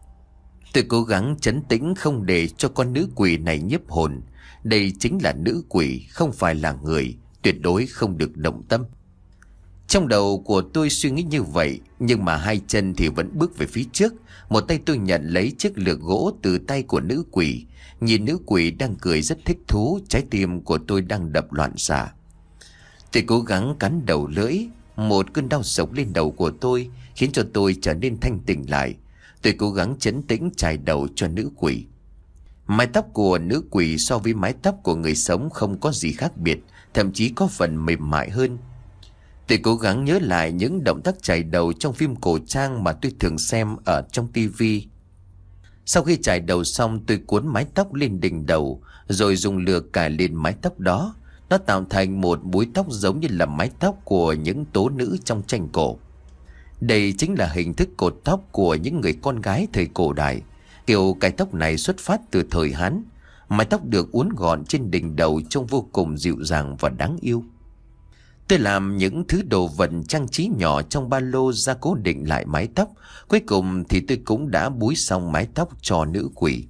Tôi cố gắng trấn tĩnh không để cho con nữ quỷ này nhiếp hồn. Đây chính là nữ quỷ, không phải là người, tuyệt đối không được động tâm. Trong đầu của tôi suy nghĩ như vậy, nhưng mà hai chân thì vẫn bước về phía trước. Một tay tôi nhận lấy chiếc lược gỗ từ tay của nữ quỷ. Nhìn nữ quỷ đang cười rất thích thú, trái tim của tôi đang đập loạn xạ. Tôi cố gắng cắn đầu lưỡi. Một cơn đau sộc lên đầu của tôi, khiến cho tôi trở nên thanh tỉnh lại. Tôi cố gắng trấn tĩnh chải đầu cho nữ quỷ. Mái tóc của nữ quỷ so với mái tóc của người sống không có gì khác biệt, thậm chí có phần mềm mại hơn. Tôi cố gắng nhớ lại những động tác chải đầu trong phim cổ trang mà tôi thường xem ở trong tivi. Sau khi chải đầu xong, tôi cuốn mái tóc lên đỉnh đầu, rồi dùng lửa cài lên mái tóc đó. Nó tạo thành một búi tóc giống như là mái tóc của những tố nữ trong tranh cổ. Đây chính là hình thức cột tóc của những người con gái thời cổ đại. Kiểu cái tóc này xuất phát từ thời Hán. Mái tóc được uốn gọn trên đỉnh đầu trông vô cùng dịu dàng và đáng yêu. Tôi làm những thứ đồ vật trang trí nhỏ trong ba lô ra cố định lại mái tóc. Cuối cùng thì tôi cũng đã búi xong mái tóc cho nữ quỷ.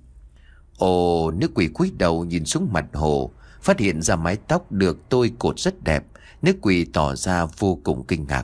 Ồ, nữ quỷ cúi đầu nhìn xuống mặt hồ, phát hiện ra mái tóc được tôi cột rất đẹp. Nữ quỷ tỏ ra vô cùng kinh ngạc.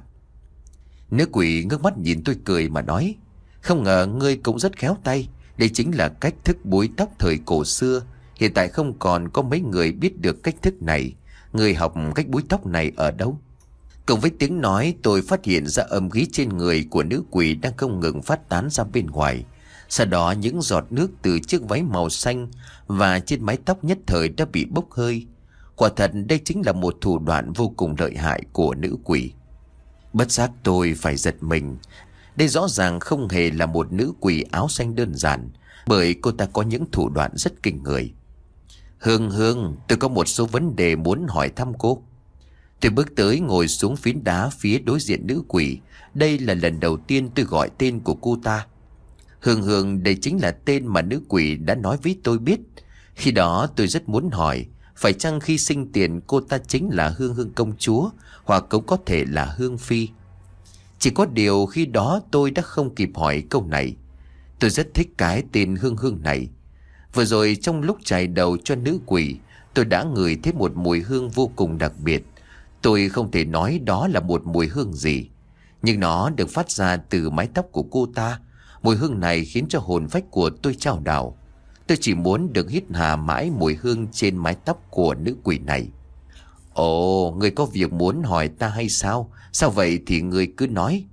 Nữ quỷ ngước mắt nhìn tôi cười mà nói: "Không ngờ ngươi cũng rất khéo tay. Đây chính là cách thức búi tóc thời cổ xưa. Hiện tại không còn có mấy người biết được cách thức này. Ngươi học cách búi tóc này ở đâu?" Cùng với tiếng nói, tôi phát hiện ra âm khí trên người của nữ quỷ đang không ngừng phát tán ra bên ngoài. Sau đó những giọt nước từ chiếc váy màu xanh và trên mái tóc nhất thời đã bị bốc hơi. Quả thật đây chính là một thủ đoạn vô cùng lợi hại của nữ quỷ. Bất giác tôi phải giật mình. Đây rõ ràng không hề là một nữ quỷ áo xanh đơn giản, bởi cô ta có những thủ đoạn rất kinh người. "Hương Hương, tôi có một số vấn đề muốn hỏi thăm cô." Tôi bước tới ngồi xuống phiến đá phía đối diện nữ quỷ. Đây là lần đầu tiên tôi gọi tên của cô ta. Hương Hương, đây chính là tên mà nữ quỷ đã nói với tôi biết. Khi đó tôi rất muốn hỏi, phải chăng khi sinh tiền cô ta chính là Hương Hương công chúa, hoặc cũng có thể là Hương Phi. Chỉ có điều khi đó tôi đã không kịp hỏi câu này. Tôi rất thích cái tên Hương Hương này. Vừa rồi trong lúc chải đầu cho nữ quỷ, tôi đã ngửi thấy một mùi hương vô cùng đặc biệt. Tôi không thể nói đó là một mùi hương gì, nhưng nó được phát ra từ mái tóc của cô ta. Mùi hương này khiến cho hồn phách của tôi chao đảo. Tôi chỉ muốn được hít hà mãi mùi hương trên mái tóc của nữ quỷ này. "Ồ, ngươi có việc muốn hỏi ta hay sao? Sao vậy thì ngươi cứ nói."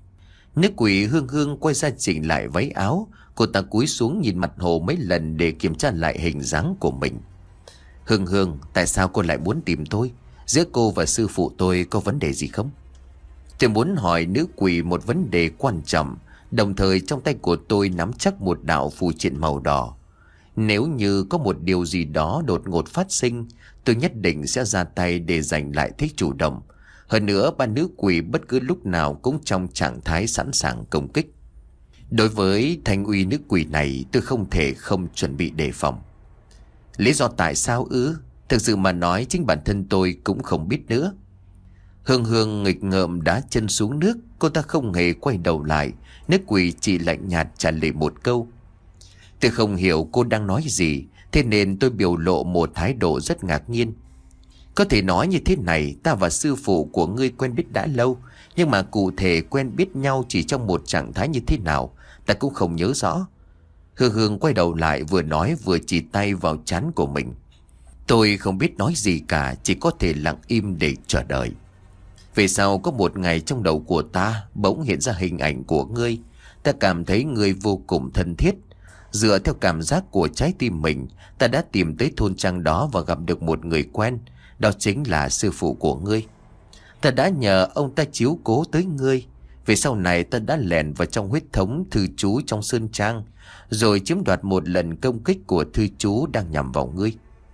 Nữ quỷ Hương Hương quay ra chỉnh lại váy áo. Cô ta cúi xuống nhìn mặt hồ mấy lần để kiểm tra lại hình dáng của mình. "Hương Hương, tại sao cô lại muốn tìm tôi? Giữa cô và sư phụ tôi có vấn đề gì không?" Tôi muốn hỏi nữ quỷ một vấn đề quan trọng. Đồng thời trong tay của tôi nắm chắc một đạo phù triện màu đỏ. Nếu như có một điều gì đó đột ngột phát sinh, tôi nhất định sẽ ra tay để giành lại thế chủ động. Hơn nữa, ba nữ quỷ bất cứ lúc nào cũng trong trạng thái sẵn sàng công kích. Đối với thanh uy nữ quỷ này, tôi không thể không chuẩn bị đề phòng. Lý do tại sao ư? Thực sự mà nói, chính bản thân tôi cũng không biết nữa. Hương Hương nghịch ngợm đá chân xuống nước. Cô ta không hề quay đầu lại. Nữ quỷ chỉ lạnh nhạt trả lời một câu. Tôi không hiểu cô đang nói gì, thế nên tôi biểu lộ một thái độ rất ngạc nhiên. "Có thể nói như thế này, ta và sư phụ của ngươi quen biết đã lâu, nhưng mà cụ thể quen biết nhau chỉ trong một trạng thái như thế nào, ta cũng không nhớ rõ." Hương Hương quay đầu lại, vừa nói vừa chỉ tay vào trán của mình. Tôi không biết nói gì cả, chỉ có thể lặng im để chờ đợi. Về sau có một ngày trong đầu của ta bỗng hiện ra hình ảnh của ngươi. Ta cảm thấy ngươi vô cùng thân thiết. Dựa theo cảm giác của trái tim mình, ta đã tìm tới thôn trang đó và gặp được một người quen. Đó chính là sư phụ của ngươi. Ta đã nhờ ông ta chiếu cố tới ngươi. Về sau này ta đã lẻn vào trong huyết thống thư chú trong sơn trang, rồi chiếm đoạt một lần công kích của thư chú đang nhằm vào ngươi.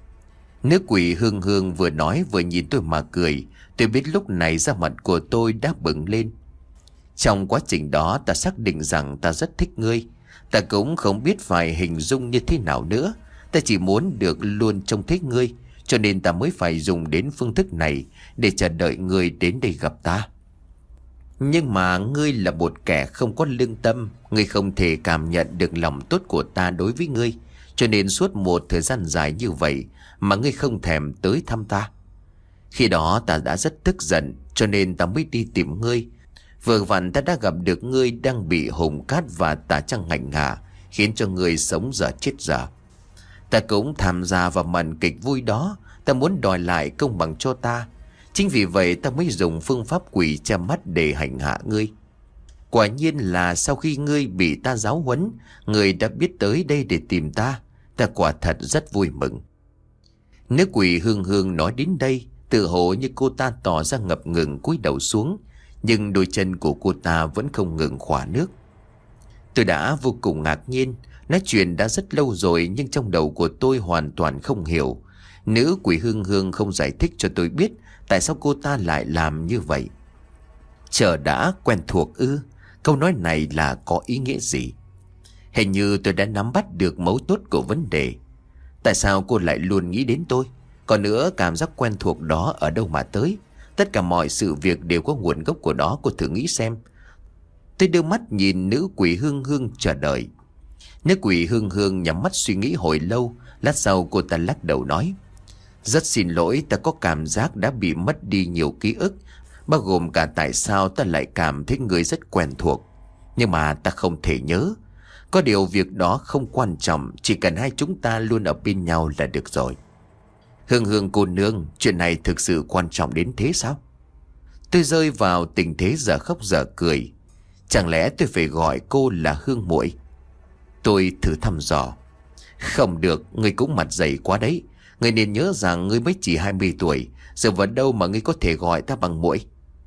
Nữ quỷ Hương Hương vừa nói vừa nhìn tôi mà cười. Tôi biết lúc này da mặt của tôi đã bừng lên. Trong quá trình đó ta xác định rằng ta rất thích ngươi. Ta cũng không biết phải hình dung như thế nào nữa. Ta chỉ muốn được luôn trông thấy ngươi, cho nên ta mới phải dùng đến phương thức này để chờ đợi ngươi đến đây gặp ta. Nhưng mà ngươi là một kẻ không có lương tâm. Ngươi không thể cảm nhận được lòng tốt của ta đối với ngươi, cho nên suốt một thời gian dài như vậy mà ngươi không thèm tới thăm ta. Khi đó ta đã rất tức giận, cho nên ta mới đi tìm ngươi. Vừa vặn ta đã gặp được ngươi đang bị hùng cát và tà trăng ngạnh ngả, khiến cho ngươi sống dở chết dở. Ta cũng tham gia vào màn kịch vui đó. Ta muốn đòi lại công bằng cho ta. Chính vì vậy ta mới dùng phương pháp quỷ che mắt để hành hạ ngươi. Quả nhiên là sau khi ngươi bị ta giáo huấn, ngươi đã biết tới đây để tìm ta. Ta quả thật rất vui mừng." Nữ quỷ Hương Hương nói đến đây, tự hồ như cô ta tỏ ra ngập ngừng cúi đầu xuống, nhưng đôi chân của cô ta vẫn không ngừng khỏa nước. Tôi đã vô cùng ngạc nhiên. Nói chuyện đã rất lâu rồi nhưng trong đầu của tôi hoàn toàn không hiểu. Nữ quỷ Hương Hương không giải thích cho tôi biết tại sao cô ta lại làm như vậy. Chờ đã, quen thuộc ư? Câu nói này là có ý nghĩa gì? Hình như tôi đã nắm bắt được mấu chốt của vấn đề. Tại sao cô lại luôn nghĩ đến tôi? Còn nữa, cảm giác quen thuộc đó ở đâu mà tới? Tất cả mọi sự việc đều có nguồn gốc của đó, cô thử nghĩ xem. Tôi đưa mắt nhìn nữ quỷ Hương Hương chờ đợi. Nữ quỷ Hương Hương nhắm mắt suy nghĩ hồi lâu. Lát sau cô ta lắc đầu nói: Rất xin lỗi, ta có cảm giác đã bị mất đi nhiều ký ức, bao gồm cả tại sao ta lại cảm thấy người rất quen thuộc. Nhưng mà ta không thể nhớ. Có điều việc đó không quan trọng, chỉ cần hai chúng ta luôn ở bên nhau là được rồi. Hương Hương cô nương, chuyện này thực sự quan trọng đến thế sao? Tôi rơi vào tình thế giờ khóc giờ cười. Chẳng lẽ tôi phải gọi cô là Hương muội? Tôi thử thăm dò. Không được, ngươi cũng mặt dày quá đấy. Ngươi nên nhớ rằng ngươi mới chỉ hai mươi tuổi, giờ vào đâu mà ngươi có thể gọi ta bằng muội?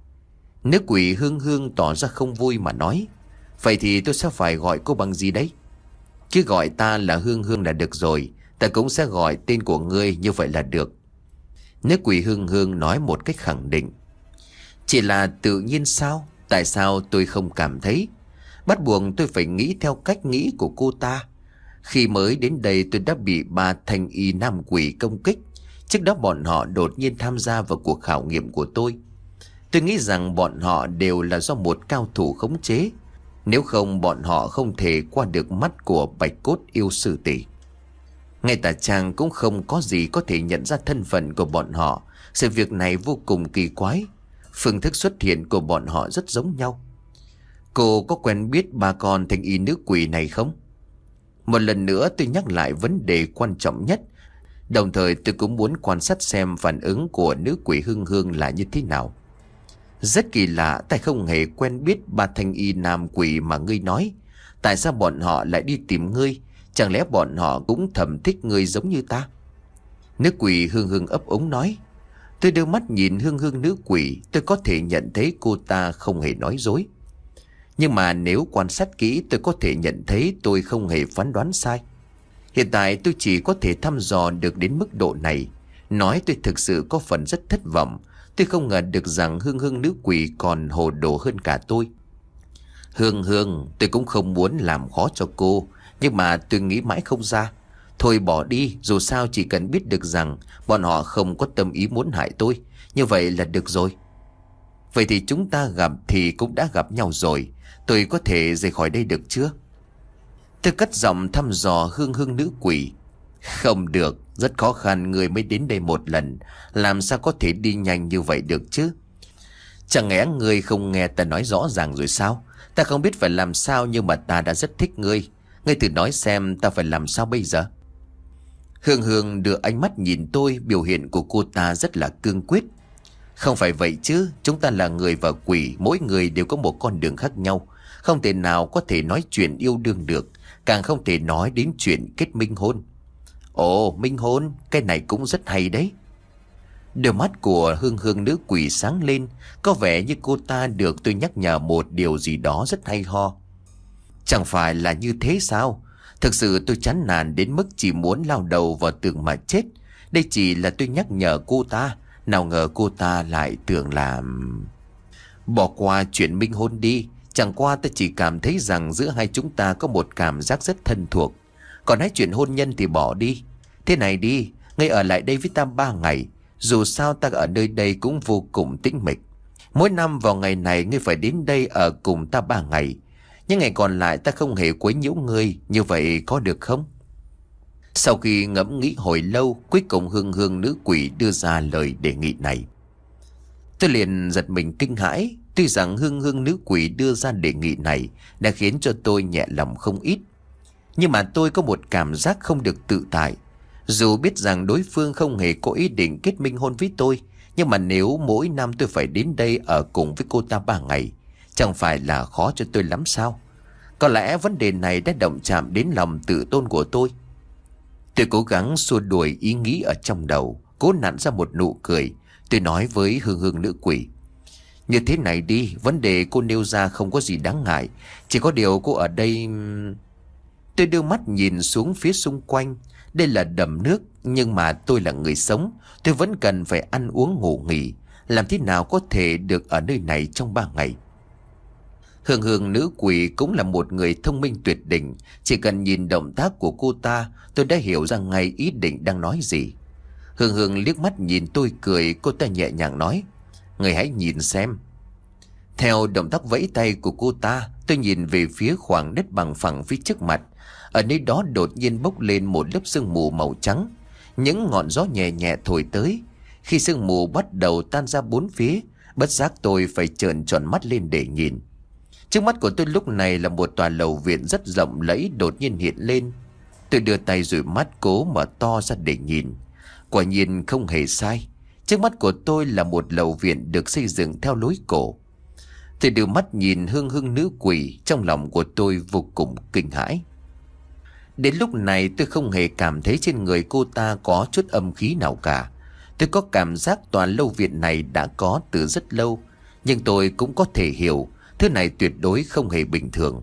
Nữ quỷ Hương Hương tỏ ra không vui mà nói: Vậy thì tôi sẽ phải gọi cô bằng gì đấy? Cứ gọi ta là Hương Hương là được rồi. Ta cũng sẽ gọi tên của ngươi như vậy là được. Nữ quỷ Hương Hương nói một cách khẳng định. Chỉ là tự nhiên sao? Tại sao tôi không cảm thấy? Bắt buộc tôi phải nghĩ theo cách nghĩ của cô ta. Khi mới đến đây tôi đã bị ba thanh y nam quỷ công kích. Trước đó bọn họ đột nhiên tham gia vào cuộc khảo nghiệm của tôi. Tôi nghĩ rằng bọn họ đều là do một cao thủ khống chế. Nếu không bọn họ không thể qua được mắt của Bạch Cốt yêu sư tỷ. Ngay cả chàng cũng không có gì có thể nhận ra thân phận của bọn họ. Sự việc này vô cùng kỳ quái. Phương thức xuất hiện của bọn họ rất giống nhau. Cô có quen biết ba con thanh y nữ quỷ này không? Một lần nữa tôi nhắc lại vấn đề quan trọng nhất. Đồng thời tôi cũng muốn quan sát xem phản ứng của nữ quỷ Hương Hương là như thế nào. Rất kỳ lạ, ta không hề quen biết ba thanh y nam quỷ mà ngươi nói. Tại sao bọn họ lại đi tìm ngươi? Chẳng lẽ bọn họ cũng thầm thích ngươi giống như ta? Nữ quỷ Hương Hương ấp úng nói. Tôi đưa mắt nhìn Hương Hương nữ quỷ. Tôi có thể nhận thấy cô ta không hề nói dối. Nhưng mà nếu quan sát kỹ, tôi có thể nhận thấy tôi không hề phán đoán sai. Hiện tại tôi chỉ có thể thăm dò được đến mức độ này. Nói tôi thực sự có phần rất thất vọng. Tôi không ngờ được rằng Hương Hương nữ quỷ còn hồ đồ hơn cả tôi. Hương Hương, tôi cũng không muốn làm khó cho cô, nhưng mà tôi nghĩ mãi không ra. Thôi bỏ đi, dù sao chỉ cần biết được rằng bọn họ không có tâm ý muốn hại tôi, như vậy là được rồi. Vậy thì chúng ta gặp thì cũng đã gặp nhau rồi. Tôi có thể rời khỏi đây được chưa? Tôi cất giọng thăm dò Hương Hương nữ quỷ. Không được, rất khó khăn, người mới đến đây một lần, làm sao có thể đi nhanh như vậy được chứ? Chẳng lẽ ngươi không nghe ta nói rõ ràng rồi sao? Ta không biết phải làm sao, nhưng mà ta đã rất thích ngươi. Ngươi thử nói xem ta phải làm sao bây giờ? Hương Hương đưa ánh mắt nhìn tôi, biểu hiện của cô ta rất là cương quyết. Không phải vậy chứ, chúng ta là người và quỷ, mỗi người đều có một con đường khác nhau. Không thể nào có thể nói chuyện yêu đương được, càng không thể nói đến chuyện kết minh hôn. Ồ, minh hôn, cái này cũng rất hay đấy. Đôi mắt của Hương Hương nữ quỷ sáng lên, có vẻ như cô ta được tôi nhắc nhở một điều gì đó rất hay ho. Chẳng phải là như thế sao? Thực sự tôi chán nản đến mức chỉ muốn lao đầu vào tường mà chết. Đây chỉ là tôi nhắc nhở cô ta, nào ngờ cô ta lại tưởng là... Bỏ qua chuyện minh hôn đi. Chẳng qua ta chỉ cảm thấy rằng giữa hai chúng ta có một cảm giác rất thân thuộc. Còn nói chuyện hôn nhân thì bỏ đi. Thế này đi, ngươi ở lại đây với ta ba ngày. Dù sao ta ở nơi đây cũng vô cùng tĩnh mịch. Mỗi năm vào ngày này ngươi phải đến đây ở cùng ta ba ngày. Nhưng ngày còn lại ta không hề quấy nhiễu ngươi. Như vậy có được không? Sau khi ngẫm nghĩ hồi lâu, cuối cùng Hương Hương nữ quỷ đưa ra lời đề nghị này. Tôi liền giật mình kinh hãi. Tuy rằng Hương Hương nữ quỷ đưa ra đề nghị này đã khiến cho tôi nhẹ lòng không ít, nhưng mà tôi có một cảm giác không được tự tại. Dù biết rằng đối phương không hề có ý định kết minh hôn với tôi, nhưng mà nếu mỗi năm tôi phải đến đây ở cùng với cô ta ba ngày, chẳng phải là khó cho tôi lắm sao? Có lẽ vấn đề này đã động chạm đến lòng tự tôn của tôi. Tôi cố gắng xua đuổi ý nghĩ ở trong đầu, cố nặn ra một nụ cười. Tôi nói với Hương Hương nữ quỷ. Như thế này đi, vấn đề cô nêu ra không có gì đáng ngại. Chỉ có điều cô ở đây... Tôi đưa mắt nhìn xuống phía xung quanh. Đây là đầm nước, nhưng mà tôi là người sống, tôi vẫn cần phải ăn uống ngủ nghỉ. Làm thế nào có thể được ở nơi này trong ba ngày? Hương Hương nữ quỷ cũng là một người thông minh tuyệt đỉnh. Chỉ cần nhìn động tác của cô ta, tôi đã hiểu ra ngay ý định đang nói gì. Hương Hương liếc mắt nhìn tôi cười, cô ta nhẹ nhàng nói: "Người hãy nhìn xem." Theo động tác vẫy tay của cô ta, tôi nhìn về phía khoảng đất bằng phẳng phía trước mặt. Ở nơi đó đột nhiên bốc lên một lớp sương mù màu trắng. Những ngọn gió nhẹ nhẹ thổi tới. Khi sương mù bắt đầu tan ra bốn phía, bất giác tôi phải trợn tròn mắt lên để nhìn. Trước mắt của tôi lúc này là một tòa lầu viện rất rộng lẫy đột nhiên hiện lên. Tôi đưa tay dụi mắt cố mở to ra để nhìn. Quả nhiên không hề sai. Trước mắt của tôi là một lầu viện được xây dựng theo lối cổ. Tôi đưa mắt nhìn Hương Hương nữ quỷ, trong lòng của tôi vô cùng kinh hãi. Đến lúc này tôi không hề cảm thấy trên người cô ta có chút âm khí nào cả. Tôi có cảm giác tòa lâu viện này đã có từ rất lâu, nhưng tôi cũng có thể hiểu thứ này tuyệt đối không hề bình thường.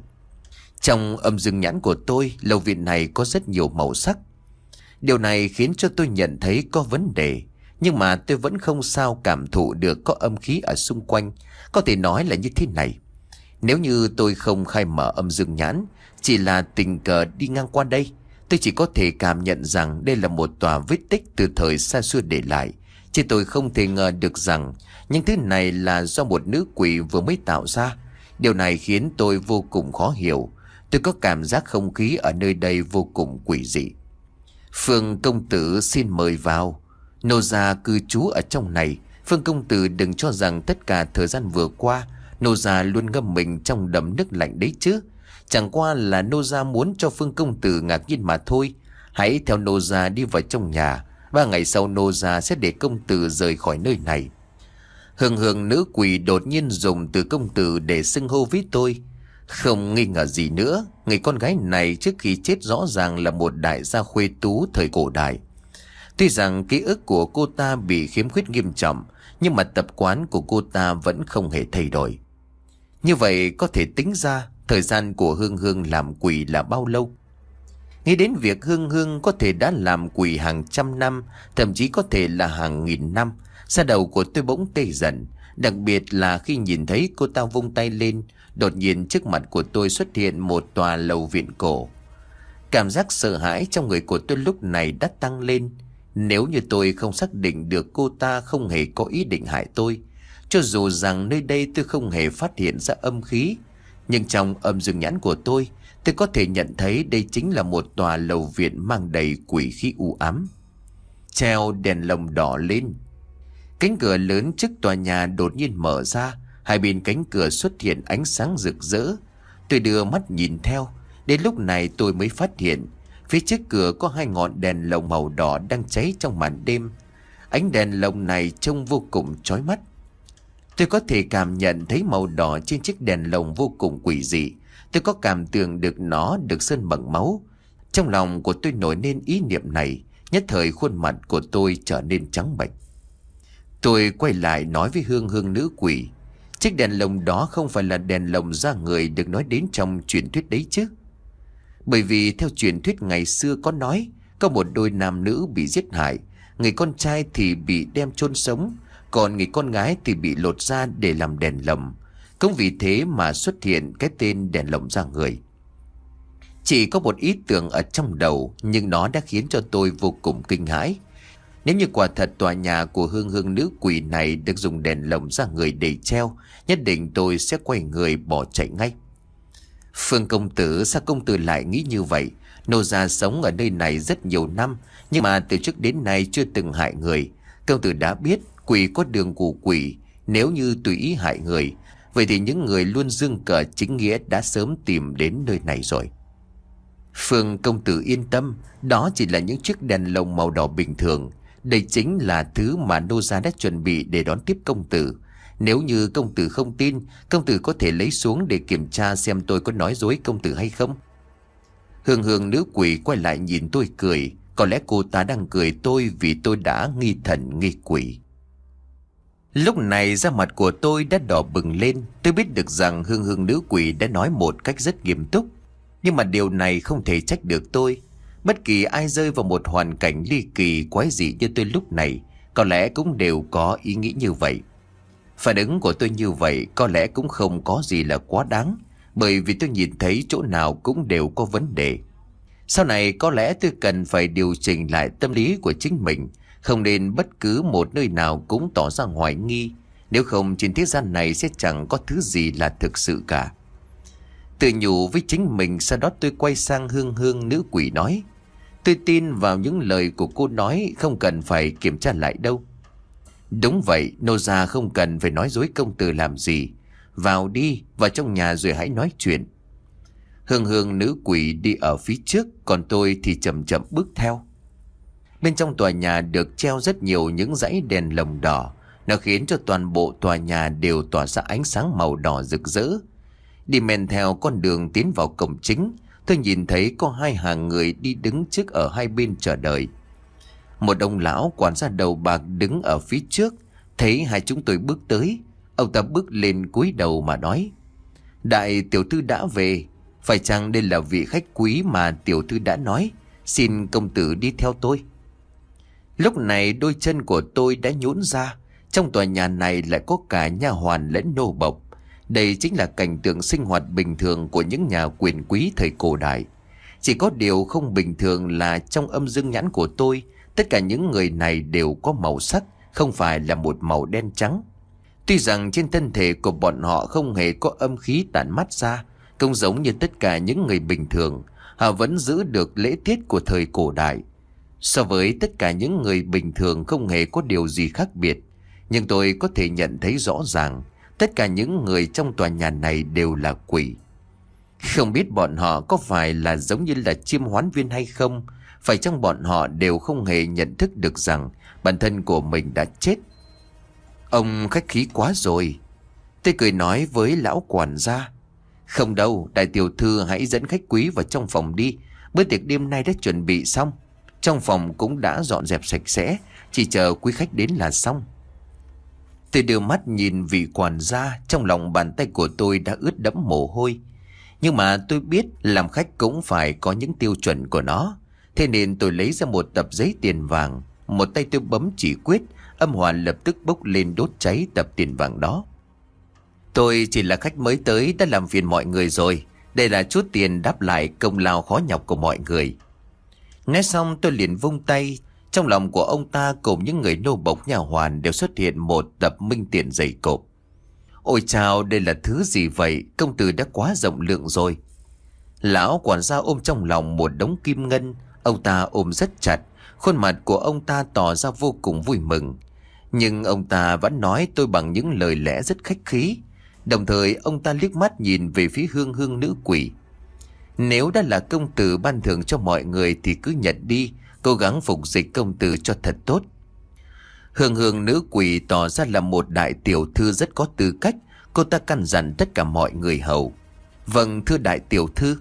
Trong âm dương nhãn của tôi, lầu viện này có rất nhiều màu sắc. Điều này khiến cho tôi nhận thấy có vấn đề, nhưng mà tôi vẫn không sao cảm thụ được có âm khí ở xung quanh. Có thể nói là như thế này: nếu như tôi không khai mở âm dương nhãn, chỉ là tình cờ đi ngang qua đây, tôi chỉ có thể cảm nhận rằng đây là một tòa vết tích từ thời xa xưa để lại. Chứ tôi không thể ngờ được rằng những thứ này là do một nữ quỷ vừa mới tạo ra. Điều này khiến tôi vô cùng khó hiểu. Tôi có cảm giác không khí ở nơi đây vô cùng quỷ dị. "Phương công tử xin mời vào. Nô gia cư trú ở trong này. Phương công tử đừng cho rằng tất cả thời gian vừa qua nô gia luôn ngâm mình trong đầm nước lạnh đấy chứ. Chẳng qua là nô gia muốn cho Phương công tử ngạc nhiên mà thôi. Hãy theo nô gia đi vào trong nhà. Ba ngày sau nô gia sẽ để công tử rời khỏi nơi này." Hương Hương nữ quỷ đột nhiên dùng từ công tử để xưng hô với tôi. Không nghi ngờ gì nữa, người con gái này trước khi chết rõ ràng là một đại gia khuê tú thời cổ đại. Tuy rằng ký ức của cô ta bị khiếm khuyết nghiêm trọng, nhưng mà tập quán của cô ta vẫn không hề thay đổi. Như vậy có thể tính ra thời gian của Hương Hương làm quỷ là bao lâu. Nghĩ đến việc Hương Hương có thể đã làm quỷ hàng trăm năm, thậm chí có thể là hàng nghìn năm, da đầu của tôi bỗng tê dần. Đặc biệt là khi nhìn thấy cô ta vung tay lên, đột nhiên trước mặt của tôi xuất hiện một tòa lầu viện cổ. Cảm giác sợ hãi trong người của tôi lúc này đã tăng lên. Nếu như tôi không xác định được cô ta không hề có ý định hại tôi, cho dù rằng nơi đây tôi không hề phát hiện ra âm khí, nhưng trong âm dương nhãn của tôi, tôi có thể nhận thấy đây chính là một tòa lầu viện mang đầy quỷ khí u ám. Treo đèn lồng đỏ lên. Cánh cửa lớn trước tòa nhà đột nhiên mở ra. Hai bên cánh cửa xuất hiện ánh sáng rực rỡ. Tôi đưa mắt nhìn theo. Đến lúc này tôi mới phát hiện phía trước cửa có hai ngọn đèn lồng màu đỏ đang cháy trong màn đêm. Ánh đèn lồng này trông vô cùng chói mắt. Tôi có thể cảm nhận thấy màu đỏ trên chiếc đèn lồng vô cùng quỷ dị. Tôi có cảm tưởng được nó được sơn bằng máu. Trong lòng của tôi nổi lên ý niệm này. Nhất thời khuôn mặt của tôi trở nên trắng bệch. Tôi quay lại nói với Hương Hương nữ quỷ: "Chiếc đèn lồng đó không phải là đèn lồng da người được nói đến trong truyền thuyết đấy chứ?" Bởi vì theo truyền thuyết ngày xưa có nói, có một đôi nam nữ bị giết hại. Người con trai thì bị đem chôn sống, còn người con gái thì bị lột da để làm đèn lồng. Cũng vì thế mà xuất hiện cái tên đèn lồng da người. Chỉ có một ý tưởng ở trong đầu, nhưng nó đã khiến cho tôi vô cùng kinh hãi. Nếu như quả thật tòa nhà của Hương Hương nữ quỷ này được dùng đèn lồng da người để treo, nhất định tôi sẽ quay người bỏ chạy ngay. "Phương công tử, sao công tử lại nghĩ như vậy? Nô gia sống ở nơi này rất nhiều năm, nhưng mà từ trước đến nay chưa từng hại người. Công tử đã biết quỷ có đường của quỷ, nếu như tùy ý hại người, vậy thì những người luôn dương cờ chính nghĩa đã sớm tìm đến nơi này rồi." "Phương công tử yên tâm, đó chỉ là những chiếc đèn lồng màu đỏ bình thường. Đây chính là thứ mà nô gia đã chuẩn bị để đón tiếp công tử. Nếu như công tử không tin, công tử có thể lấy xuống để kiểm tra xem tôi có nói dối công tử hay không." Hương Hương nữ quỷ quay lại nhìn tôi cười. Có lẽ cô ta đang cười tôi vì tôi đã nghi thần nghi quỷ. Lúc này da mặt của tôi đã đỏ bừng lên. Tôi biết được rằng Hương Hương nữ quỷ đã nói một cách rất nghiêm túc. Nhưng mà điều này không thể trách được tôi. Bất kỳ ai rơi vào một hoàn cảnh ly kỳ quái dị như tôi lúc này có lẽ cũng đều có ý nghĩ như vậy. Phản ứng của tôi như vậy có lẽ cũng không có gì là quá đáng, bởi vì tôi nhìn thấy chỗ nào cũng đều có vấn đề. Sau này có lẽ tôi cần phải điều chỉnh lại tâm lý của chính mình, không nên bất cứ một nơi nào cũng tỏ ra hoài nghi. Nếu không trên thế gian này sẽ chẳng có thứ gì là thực sự cả. Tự nhủ với chính mình, sau đó tôi quay sang Hương Hương nữ quỷ nói: tôi tin vào những lời của cô nói, không cần phải kiểm tra lại đâu. Đúng vậy, nô gia không cần phải nói dối công tử làm gì. Vào đi, vào trong nhà rồi hãy nói chuyện. Hương Hương nữ quỷ đi ở phía trước, còn tôi thì chậm chậm bước theo. Bên trong tòa nhà được treo rất nhiều những dãy đèn lồng đỏ. Nó khiến cho toàn bộ tòa nhà đều tỏa ra ánh sáng màu đỏ rực rỡ. Đi men theo con đường tiến vào cổng chính, tôi nhìn thấy có hai hàng người đi đứng trước ở hai bên chờ đợi. Một ông lão quản gia đầu bạc đứng ở phía trước, thấy hai chúng tôi bước tới, ông ta bước lên cúi đầu mà nói: đại tiểu thư đã về, phải chăng đây là vị khách quý mà tiểu thư đã nói? Xin công tử đi theo tôi. Lúc này đôi chân của tôi đã nhũn ra. Trong tòa nhà này lại có cả nha hoàn lẫn nô bộc. Đây chính là cảnh tượng sinh hoạt bình thường của những nhà quyền quý thời cổ đại. Chỉ có điều không bình thường là trong âm dương nhãn của tôi, tất cả những người này đều có màu sắc, không phải là một màu đen trắng. Tuy rằng trên thân thể của bọn họ không hề có âm khí tản mát ra, không giống như tất cả những người bình thường, họ vẫn giữ được lễ tiết của thời cổ đại. So với tất cả những người bình thường không hề có điều gì khác biệt, nhưng tôi có thể nhận thấy rõ ràng tất cả những người trong tòa nhà này đều là quỷ. Không biết bọn họ có phải là giống như là chiêm hoán viên hay không, phải chăng bọn họ đều không hề nhận thức được rằng bản thân của mình đã chết. Ông khách khí quá rồi, tôi cười nói với lão quản gia. Không đâu, đại tiểu thư hãy dẫn khách quý vào trong phòng đi. Bữa tiệc đêm nay đã chuẩn bị xong, trong phòng cũng đã dọn dẹp sạch sẽ, chỉ chờ quý khách đến là xong. Tôi đưa mắt nhìn vị quản gia, trong lòng bàn tay của tôi đã ướt đẫm mồ hôi. Nhưng mà tôi biết làm khách cũng phải có những tiêu chuẩn của nó. Thế nên tôi lấy ra một tập giấy tiền vàng, một tay tôi bấm chỉ quyết, âm hỏa lập tức bốc lên đốt cháy tập tiền vàng đó. Tôi chỉ là khách mới tới đã làm phiền mọi người rồi. Đây là chút tiền đáp lại công lao khó nhọc của mọi người. Nói xong tôi liền vung tay. Trong lòng của ông ta cùng những người nô bộc nhà hoàn đều xuất hiện một tập minh tiền dày cộp. Ôi chào, đây là thứ gì vậy? Công tử đã quá rộng lượng rồi. Lão quản gia ôm trong lòng một đống kim ngân. Ông ta ôm rất chặt. Khuôn mặt của ông ta tỏ ra vô cùng vui mừng. Nhưng ông ta vẫn nói tôi bằng những lời lẽ rất khách khí. Đồng thời ông ta liếc mắt nhìn về phía Hương Hương nữ quỷ. Nếu đã là công tử ban thưởng cho mọi người thì cứ nhận đi, cố gắng phục dịch công tử cho thật tốt. Hương Hương nữ quỷ tỏ ra là một đại tiểu thư rất có tư cách. Cô ta căn dặn tất cả mọi người hầu. Vâng thưa đại tiểu thư.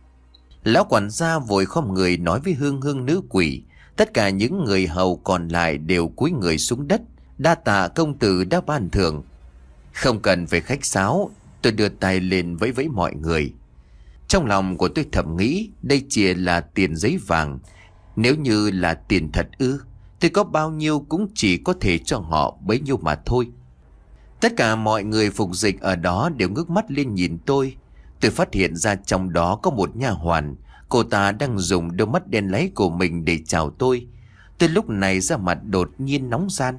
Lão quản gia vội khom người nói với Hương Hương nữ quỷ. Tất cả những người hầu còn lại đều cúi người xuống đất. Đa tạ công tử đã ban thưởng. Không cần phải khách sáo, tôi đưa tay lên vẫy vẫy mọi người. Trong lòng của tôi thầm nghĩ đây chỉ là tiền giấy vàng. Nếu như là tiền thật ư, tôi có bao nhiêu cũng chỉ có thể cho họ bấy nhiêu mà thôi. Tất cả mọi người phục dịch ở đó đều ngước mắt lên nhìn tôi. Tôi phát hiện ra trong đó có một nha hoàn. Cô ta đang dùng đôi mắt đen láy của mình để chào tôi. Tôi lúc này ra mặt đột nhiên nóng gian.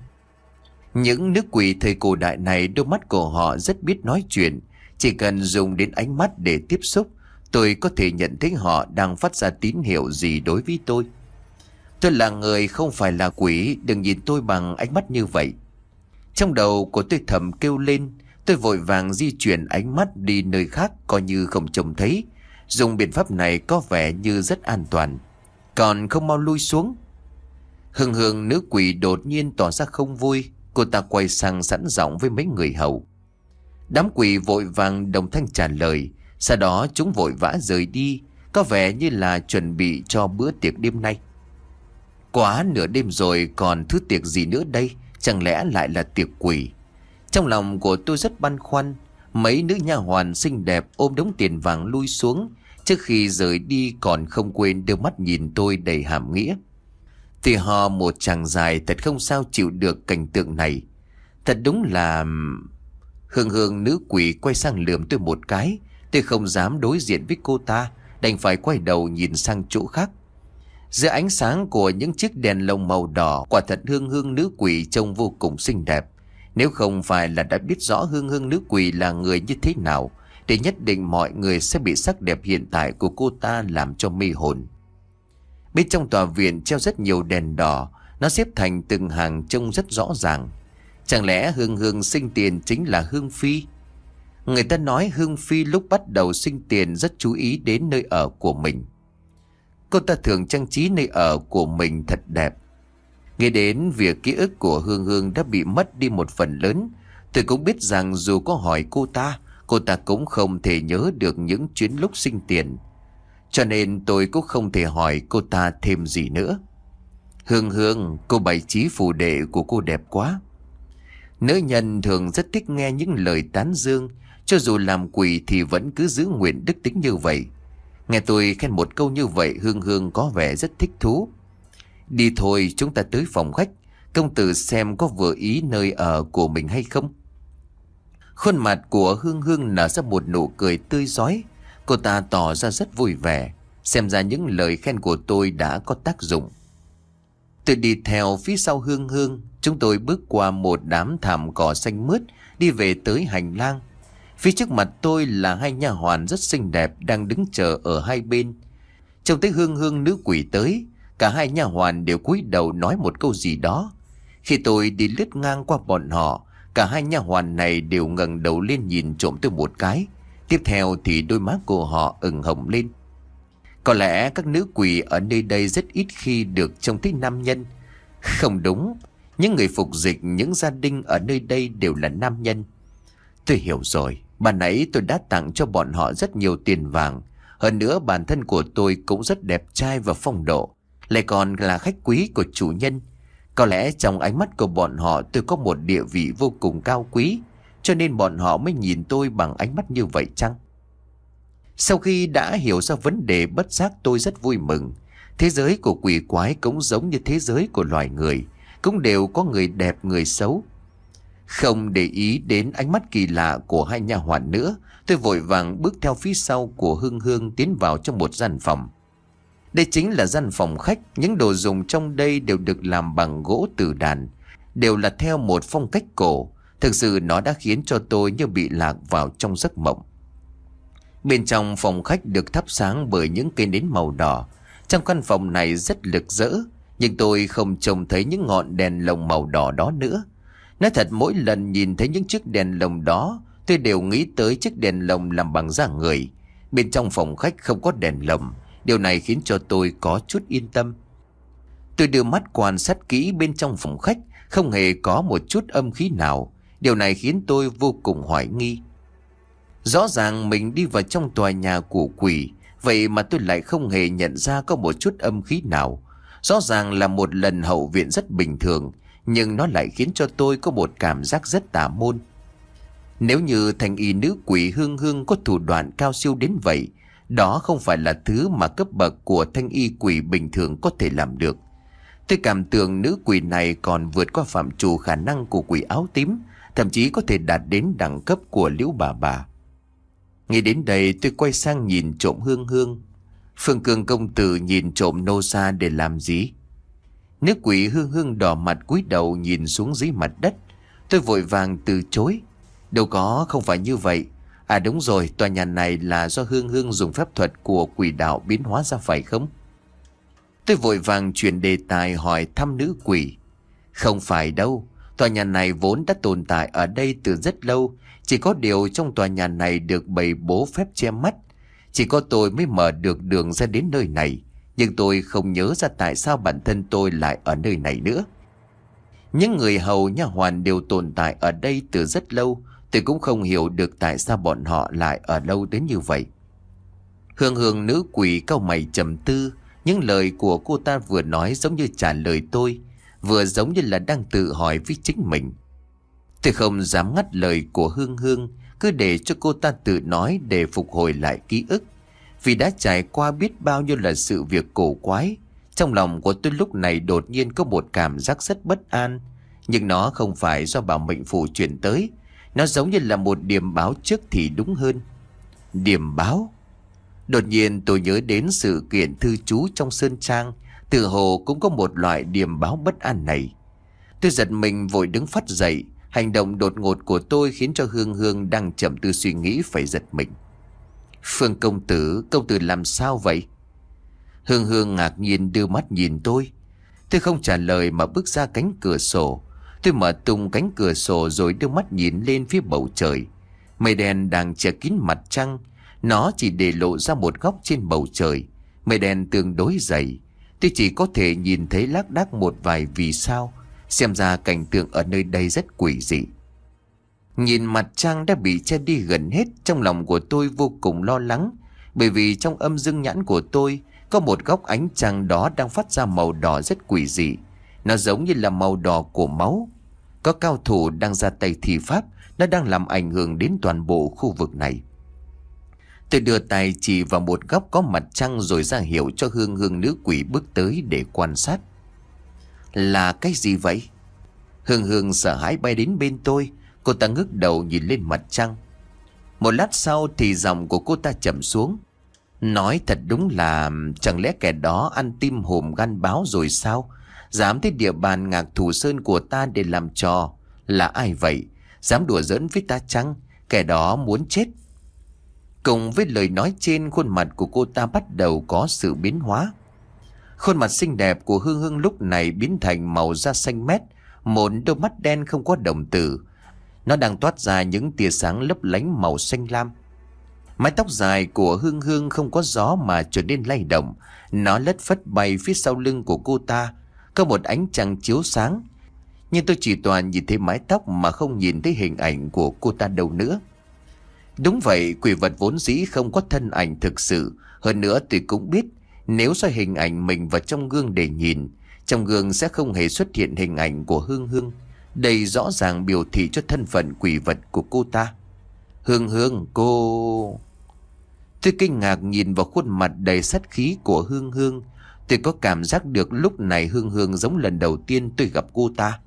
Những nữ quỷ thời cổ đại này đôi mắt của họ rất biết nói chuyện. Chỉ cần dùng đến ánh mắt để tiếp xúc, tôi có thể nhận thấy họ đang phát ra tín hiệu gì đối với tôi. Tôi là người không phải là quỷ, đừng nhìn tôi bằng ánh mắt như vậy. Trong đầu của tôi thầm kêu lên. Tôi vội vàng di chuyển ánh mắt đi nơi khác coi như không trông thấy. Dùng biện pháp này có vẻ như rất an toàn. Còn không mau lui xuống. Hương Hương nữ quỷ đột nhiên tỏ ra không vui. Cô ta quay sang sẵn giọng với mấy người hầu. Đám quỷ vội vàng đồng thanh trả lời. Sau đó chúng vội vã rời đi, có vẻ như là chuẩn bị cho bữa tiệc đêm nay. Quá nửa đêm rồi còn thứ tiệc gì nữa đây? Chẳng lẽ lại là tiệc quỷ? Trong lòng của tôi rất băn khoăn. Mấy nữ nha hoàn xinh đẹp ôm đống tiền vàng lui xuống. Trước khi rời đi còn không quên đưa mắt nhìn tôi đầy hàm nghĩa. Thì ho một tràng dài, thật không sao chịu được cảnh tượng này. Thật đúng là... Hương Hương nữ quỷ quay sang lườm tôi một cái. Tôi không dám đối diện với cô ta, đành phải quay đầu nhìn sang chỗ khác. Giữa ánh sáng của những chiếc đèn lồng màu đỏ, quả thật Hương Hương nữ quỷ trông vô cùng xinh đẹp. Nếu không phải là đã biết rõ Hương Hương nữ quỷ là người như thế nào, thì nhất định mọi người sẽ bị sắc đẹp hiện tại của cô ta làm cho mê hồn. Bên trong tòa viện treo rất nhiều đèn đỏ, nó xếp thành từng hàng trông rất rõ ràng. Chẳng lẽ Hương Hương sinh tiền chính là Hương Phi? Người ta nói Hương Phi lúc bắt đầu sinh tiền rất chú ý đến nơi ở của mình. Cô ta thường trang trí nơi ở của mình thật đẹp. Nghe đến việc ký ức của Hương Hương đã bị mất đi một phần lớn, tôi cũng biết rằng dù có hỏi cô ta, cô ta cũng không thể nhớ được những chuyến lúc sinh tiền. Cho nên tôi cũng không thể hỏi cô ta thêm gì nữa. Hương Hương, cô bày trí phù đệ của cô đẹp quá. Nữ nhân thường rất thích nghe những lời tán dương, cho dù làm quỷ thì vẫn cứ giữ nguyện đức tính như vậy. Nghe tôi khen một câu như vậy, Hương Hương có vẻ rất thích thú. Đi thôi, chúng ta tới phòng khách, công tử xem có vừa ý nơi ở của mình hay không. Khuôn mặt của Hương Hương nở ra một nụ cười tươi rói. Cô ta tỏ ra rất vui vẻ. Xem ra những lời khen của tôi đã có tác dụng. Tôi đi theo phía sau Hương Hương. Chúng tôi bước qua một đám thảm cỏ xanh mướt, đi về tới hành lang. Phía trước mặt tôi là hai nha hoàn rất xinh đẹp đang đứng chờ ở hai bên. Trông thấy Hương Hương nữ quỷ tới, cả hai nha hoàn đều cúi đầu nói một câu gì đó. Khi tôi đi lướt ngang qua bọn họ, cả hai nha hoàn này đều ngẩng đầu lên nhìn trộm tôi một cái. Tiếp theo thì đôi má của họ ửng hồng lên. Có lẽ các nữ quỷ ở nơi đây rất ít khi được trông thấy nam nhân. Không đúng, những người phục dịch, những gia đình ở nơi đây đều là nam nhân. Tôi hiểu rồi, ban nãy tôi đã tặng cho bọn họ rất nhiều tiền vàng. Hơn nữa bản thân của tôi cũng rất đẹp trai và phong độ, lại còn là khách quý của chủ nhân. Có lẽ trong ánh mắt của bọn họ tôi có một địa vị vô cùng cao quý, cho nên bọn họ mới nhìn tôi bằng ánh mắt như vậy chăng? Sau khi đã hiểu ra vấn đề, bất giác tôi rất vui mừng. Thế giới của quỷ quái cũng giống như thế giới của loài người, cũng đều có người đẹp người xấu. Không để ý đến ánh mắt kỳ lạ của hai nha hoàn nữa, tôi vội vàng bước theo phía sau của Hương Hương tiến vào trong một gian phòng. Đây chính là gian phòng khách. Những đồ dùng trong đây đều được làm bằng gỗ tử đàn, đều là theo một phong cách cổ. Thực sự nó đã khiến cho tôi như bị lạc vào trong giấc mộng. Bên trong phòng khách được thắp sáng bởi những cây nến màu đỏ. Trong căn phòng này rất rực rỡ, nhưng tôi không trông thấy những ngọn đèn lồng màu đỏ đó nữa. Nói thật, mỗi lần nhìn thấy những chiếc đèn lồng đó, tôi đều nghĩ tới chiếc đèn lồng làm bằng da người. Bên trong phòng khách không có đèn lồng, điều này khiến cho tôi có chút yên tâm. Tôi đưa mắt quan sát kỹ bên trong phòng khách, không hề có một chút âm khí nào. Điều này khiến tôi vô cùng hoài nghi. Rõ ràng mình đi vào trong tòa nhà của quỷ, vậy mà tôi lại không hề nhận ra có một chút âm khí nào. Rõ ràng là một lần hậu viện rất bình thường, nhưng nó lại khiến cho tôi có một cảm giác rất tà môn. Nếu như thành y nữ quỷ Hương Hương có thủ đoạn cao siêu đến vậy, đó không phải là thứ mà cấp bậc của thanh y quỷ bình thường có thể làm được. Tôi cảm tưởng nữ quỷ này còn vượt qua phạm trù khả năng của quỷ áo tím, thậm chí có thể đạt đến đẳng cấp của Liễu bà bà. Nghĩ đến đây, tôi quay sang nhìn trộm Hương Hương. Phương Cương công tử nhìn trộm nô sa để làm gì? Nữ quỷ Hương Hương đỏ mặt cúi đầu nhìn xuống dưới mặt đất. Tôi vội vàng từ chối. Đâu có, không phải như vậy. À đúng rồi, tòa nhà này là do Hương Hương dùng phép thuật của quỷ đạo biến hóa ra phải không? Tôi vội vàng chuyển đề tài hỏi thăm nữ quỷ. Không phải đâu, tòa nhà này vốn đã tồn tại ở đây từ rất lâu. Chỉ có điều trong tòa nhà này được bày bố phép che mắt. Chỉ có tôi mới mở được đường ra đến nơi này. Nhưng tôi không nhớ ra tại sao bản thân tôi lại ở nơi này nữa. Những người hầu nha hoàn đều tồn tại ở đây từ rất lâu. Tôi cũng không hiểu được tại sao bọn họ lại ở lâu đến như vậy. Hương Hương nữ quỷ cau mày trầm tư. Những lời của cô ta vừa nói giống như trả lời tôi, vừa giống như là đang tự hỏi với chính mình. Tôi không dám ngắt lời của Hương Hương, cứ để cho cô ta tự nói để phục hồi lại ký ức. Vì đã trải qua biết bao nhiêu là sự việc cổ quái, trong lòng của tôi lúc này đột nhiên có một cảm giác rất bất an. Nhưng nó không phải do bảo mệnh phù truyền tới, nó giống như là một điềm báo trước thì đúng hơn. Điềm báo? Đột nhiên tôi nhớ đến sự kiện thư chú trong sơn trang, tự hồ cũng có một loại điềm báo bất an này. Tôi giật mình vội đứng phắt dậy. Hành động đột ngột của tôi khiến cho Hương Hương đang chậm tư suy nghĩ phải giật mình. Phương công tử, công tử làm sao vậy? Hương Hương ngạc nhiên đưa mắt nhìn tôi. Tôi không trả lời mà bước ra cánh cửa sổ. Tôi mở tung cánh cửa sổ rồi đưa mắt nhìn lên phía bầu trời. Mây đen đang che kín mặt trăng, nó chỉ để lộ ra một góc trên bầu trời. Mây đen tương đối dày, tôi chỉ có thể nhìn thấy lác đác một vài vì sao. Xem ra cảnh tượng ở nơi đây rất quỷ dị. Nhìn mặt trăng đã bị che đi gần hết, trong lòng của tôi vô cùng lo lắng. Bởi vì trong âm dương nhãn của tôi có một góc ánh trăng đó đang phát ra màu đỏ rất quỷ dị. Nó giống như là màu đỏ của máu. Có cao thủ đang ra tay thi pháp, nó đang làm ảnh hưởng đến toàn bộ khu vực này. Tôi đưa tay chỉ vào một góc có mặt trăng rồi ra hiệu cho Hương Hương nữ quỷ bước tới để quan sát. Là cái gì vậy? Hương Hương sợ hãi bay đến bên tôi. Cô ta ngước đầu nhìn lên mặt trăng. Một lát sau thì giọng của cô ta chậm xuống. Nói thật đúng là chẳng lẽ kẻ đó ăn tim hùm gan báo rồi sao? Dám tới địa bàn Ngạc Thủ Sơn của ta để làm trò. Là ai vậy? Dám đùa giỡn với ta chăng? Kẻ đó muốn chết. Cùng với lời nói trên, khuôn mặt của cô ta bắt đầu có sự biến hóa. Khuôn mặt xinh đẹp của Hương Hương lúc này biến thành màu da xanh mét, một đôi mắt đen không có đồng tử. Nó đang toát ra những tia sáng lấp lánh màu xanh lam. Mái tóc dài của Hương Hương không có gió mà trở nên lay động. Nó lất phất bay phía sau lưng của cô ta. Có một ánh trăng chiếu sáng. Nhưng tôi chỉ toàn nhìn thấy mái tóc mà không nhìn thấy hình ảnh của cô ta đâu nữa. Đúng vậy, quỷ vật vốn dĩ không có thân ảnh thực sự. Hơn nữa tôi cũng biết, nếu soi hình ảnh mình vào trong gương để nhìn, trong gương sẽ không hề xuất hiện hình ảnh của Hương Hương. Đây rõ ràng biểu thị cho thân phận quỷ vật của cô ta. Hương Hương, cô... Tôi kinh ngạc nhìn vào khuôn mặt đầy sát khí của Hương Hương. Tôi có cảm giác được lúc này Hương Hương giống lần đầu tiên tôi gặp cô ta.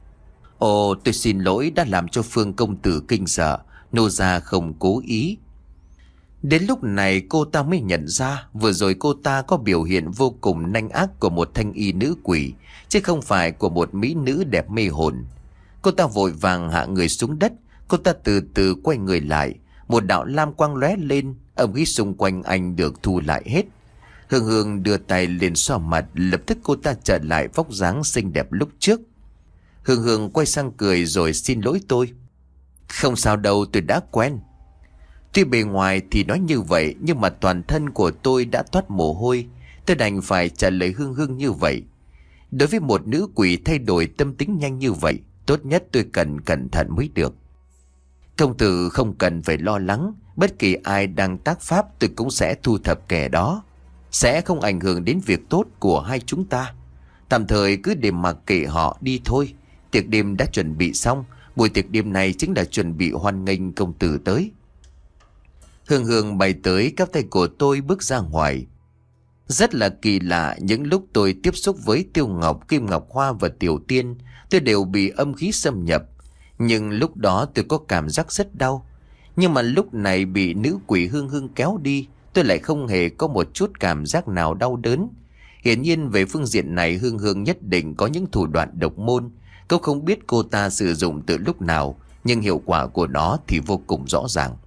Ồ, tôi xin lỗi đã làm cho Phương công tử kinh sợ. Nô gia không cố ý. Đến lúc này cô ta mới nhận ra vừa rồi cô ta có biểu hiện vô cùng nanh ác của một thanh y nữ quỷ, chứ không phải của một mỹ nữ đẹp mê hồn. Cô ta vội vàng hạ người xuống đất. Cô ta từ từ quay người lại. Một đạo lam quang lóe lên, âm khí xung quanh anh được thu lại hết. Hương Hương đưa tay lên xoa mặt, lập tức cô ta trở lại vóc dáng xinh đẹp lúc trước. Hương Hương quay sang cười rồi xin lỗi tôi. Không sao đâu, tôi đã quen. Tuy bề ngoài thì nói như vậy, nhưng mà toàn thân của tôi đã toát mồ hôi. Tôi đành phải trả lời Hương Hương như vậy. Đối với một nữ quỷ thay đổi tâm tính nhanh như vậy, tốt nhất tôi cần cẩn thận mới được. Công tử không cần phải lo lắng. Bất kỳ ai đang tác pháp tôi cũng sẽ thu thập kẻ đó. Sẽ không ảnh hưởng đến việc tốt của hai chúng ta. Tạm thời cứ để mặc kệ họ đi thôi. Tiệc đêm đã chuẩn bị xong. Buổi tiệc đêm này chính là chuẩn bị hoan nghênh công tử tới. Hương Hương bay tới cắp tay của tôi bước ra ngoài. Rất là kỳ lạ, những lúc tôi tiếp xúc với Tiêu Ngọc, Kim Ngọc Hoa và Tiểu Tiên, tôi đều bị âm khí xâm nhập. Nhưng lúc đó tôi có cảm giác rất đau. Nhưng mà lúc này bị nữ quỷ Hương Hương kéo đi, tôi lại không hề có một chút cảm giác nào đau đớn. Hiển nhiên về phương diện này Hương Hương nhất định có những thủ đoạn độc môn. Câu không biết cô ta sử dụng từ lúc nào, nhưng hiệu quả của nó thì vô cùng rõ ràng.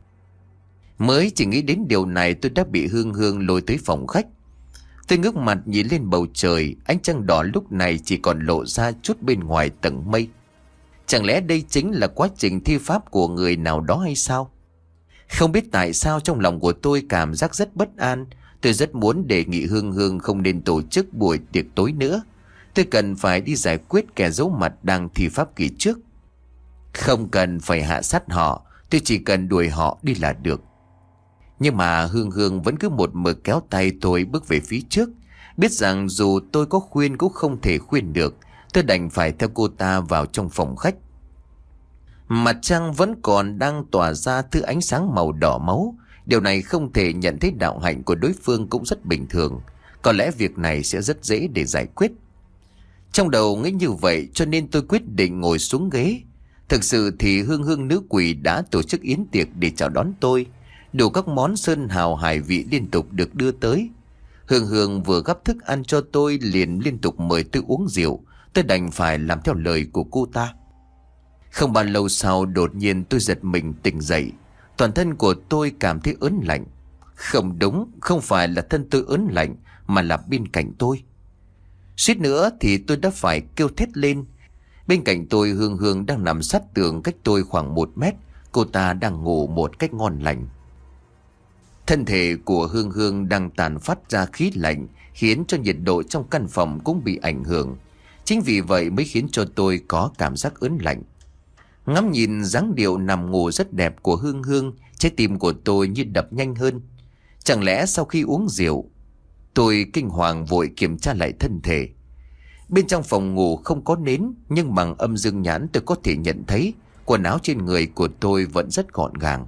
Mới chỉ nghĩ đến điều này tôi đã bị Hương Hương lôi tới phòng khách. Tôi ngước mặt nhìn lên bầu trời, ánh trăng đỏ lúc này chỉ còn lộ ra chút bên ngoài tầng mây. Chẳng lẽ đây chính là quá trình thi pháp của người nào đó hay sao? Không biết tại sao trong lòng của tôi cảm giác rất bất an. Tôi rất muốn đề nghị Hương Hương không nên tổ chức buổi tiệc tối nữa. Tôi cần phải đi giải quyết kẻ giấu mặt đang thi pháp kỳ trước. Không cần phải hạ sát họ, tôi chỉ cần đuổi họ đi là được. Nhưng mà Hương Hương vẫn cứ một mực kéo tay tôi bước về phía trước. Biết rằng dù tôi có khuyên cũng không thể khuyên được, tôi đành phải theo cô ta vào trong phòng khách. Mặt trăng vẫn còn đang tỏa ra thứ ánh sáng màu đỏ máu, Điều này không thể nhận thấy đạo hạnh của đối phương cũng rất bình thường. Có lẽ việc này sẽ rất dễ để giải quyết. Trong đầu nghĩ như vậy cho nên tôi quyết định ngồi xuống ghế. Thực sự thì Hương Hương nữ quỷ đã tổ chức yến tiệc để chào đón tôi. Đủ các món sơn hào hải vị liên tục được đưa tới. Hương Hương vừa gắp thức ăn cho tôi liền liên tục mời tôi uống rượu. Tôi đành phải làm theo lời của cô ta. Không bao lâu sau đột nhiên tôi giật mình tỉnh dậy. Toàn thân của tôi cảm thấy ớn lạnh. Không đúng, không phải là thân tôi ớn lạnh mà là bên cạnh tôi. Suýt nữa thì tôi đã phải kêu thét lên. Bên cạnh tôi Hương Hương đang nằm sát tường cách tôi khoảng một mét. Cô ta đang ngủ một cách ngon lành. Thân thể của Hương Hương đang tàn phát ra khí lạnh, khiến cho nhiệt độ trong căn phòng cũng bị ảnh hưởng. Chính vì vậy mới khiến cho tôi có cảm giác ớn lạnh. Ngắm nhìn dáng điệu nằm ngủ rất đẹp của Hương Hương, trái tim của tôi như đập nhanh hơn. Chẳng lẽ sau khi uống rượu? Tôi kinh hoàng vội kiểm tra lại thân thể. Bên trong phòng ngủ không có nến, nhưng bằng âm dương nhãn tôi có thể nhận thấy quần áo trên người của tôi vẫn rất gọn gàng.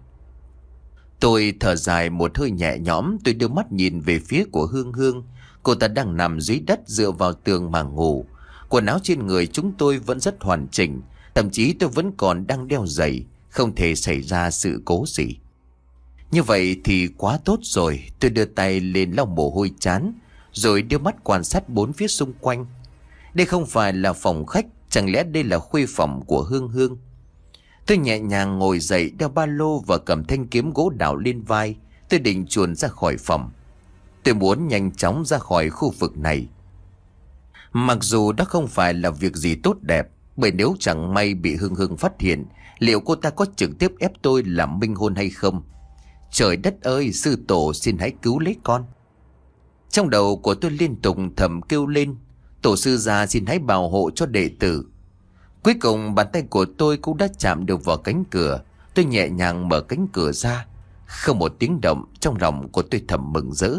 Tôi thở dài một hơi nhẹ nhõm, tôi đưa mắt nhìn về phía của Hương Hương. Cô ta đang nằm dưới đất dựa vào tường mà ngủ. Quần áo trên người chúng tôi vẫn rất hoàn chỉnh, thậm chí tôi vẫn còn đang đeo giày, không thể xảy ra sự cố gì. Như vậy thì quá tốt rồi. Tôi đưa tay lên lau mồ hôi chán, rồi đưa mắt quan sát bốn phía xung quanh. Đây không phải là phòng khách, chẳng lẽ đây là khuê phòng của Hương Hương? Tôi nhẹ nhàng ngồi dậy, đeo ba lô và cầm thanh kiếm gỗ đào lên vai. Tôi định chuồn ra khỏi phòng. Tôi muốn nhanh chóng ra khỏi khu vực này. Mặc dù đó không phải là việc gì tốt đẹp, bởi nếu chẳng may bị Hương Hương phát hiện, liệu cô ta có trực tiếp ép tôi làm minh hôn hay không? Trời đất ơi, sư tổ xin hãy cứu lấy con. Trong đầu của tôi liên tục thầm kêu lên, tổ sư già xin hãy bảo hộ cho đệ tử. Cuối cùng bàn tay của tôi cũng đã chạm được vào cánh cửa. Tôi nhẹ nhàng mở cánh cửa ra. Không một tiếng động, trong lòng của tôi thầm mừng rỡ.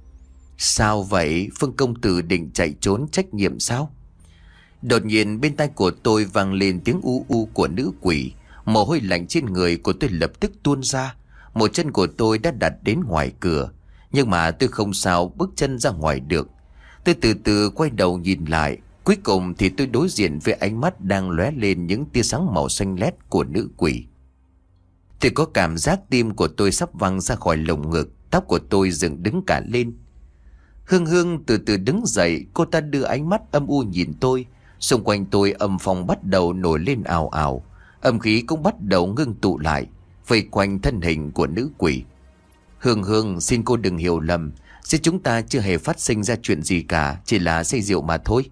Sao vậy? Phương công tử định chạy trốn trách nhiệm sao? Đột nhiên bên tai của tôi vang lên tiếng u u của nữ quỷ. Mồ hôi lạnh trên người của tôi lập tức tuôn ra. Một chân của tôi đã đặt đến ngoài cửa, nhưng mà tôi không sao bước chân ra ngoài được. Tôi từ từ quay đầu nhìn lại. Cuối cùng thì tôi đối diện với ánh mắt đang lóe lên những tia sáng màu xanh lét của nữ quỷ. Tôi có cảm giác tim của tôi sắp văng ra khỏi lồng ngực, tóc của tôi dựng đứng cả lên. Hương Hương từ từ đứng dậy, cô ta đưa ánh mắt âm u nhìn tôi. Xung quanh tôi âm phong bắt đầu nổi lên ào ào, âm khí cũng bắt đầu ngưng tụ lại, vây quanh thân hình của nữ quỷ. Hương Hương, xin cô đừng hiểu lầm, giữa chúng ta chưa hề phát sinh ra chuyện gì cả, chỉ là say rượu mà thôi.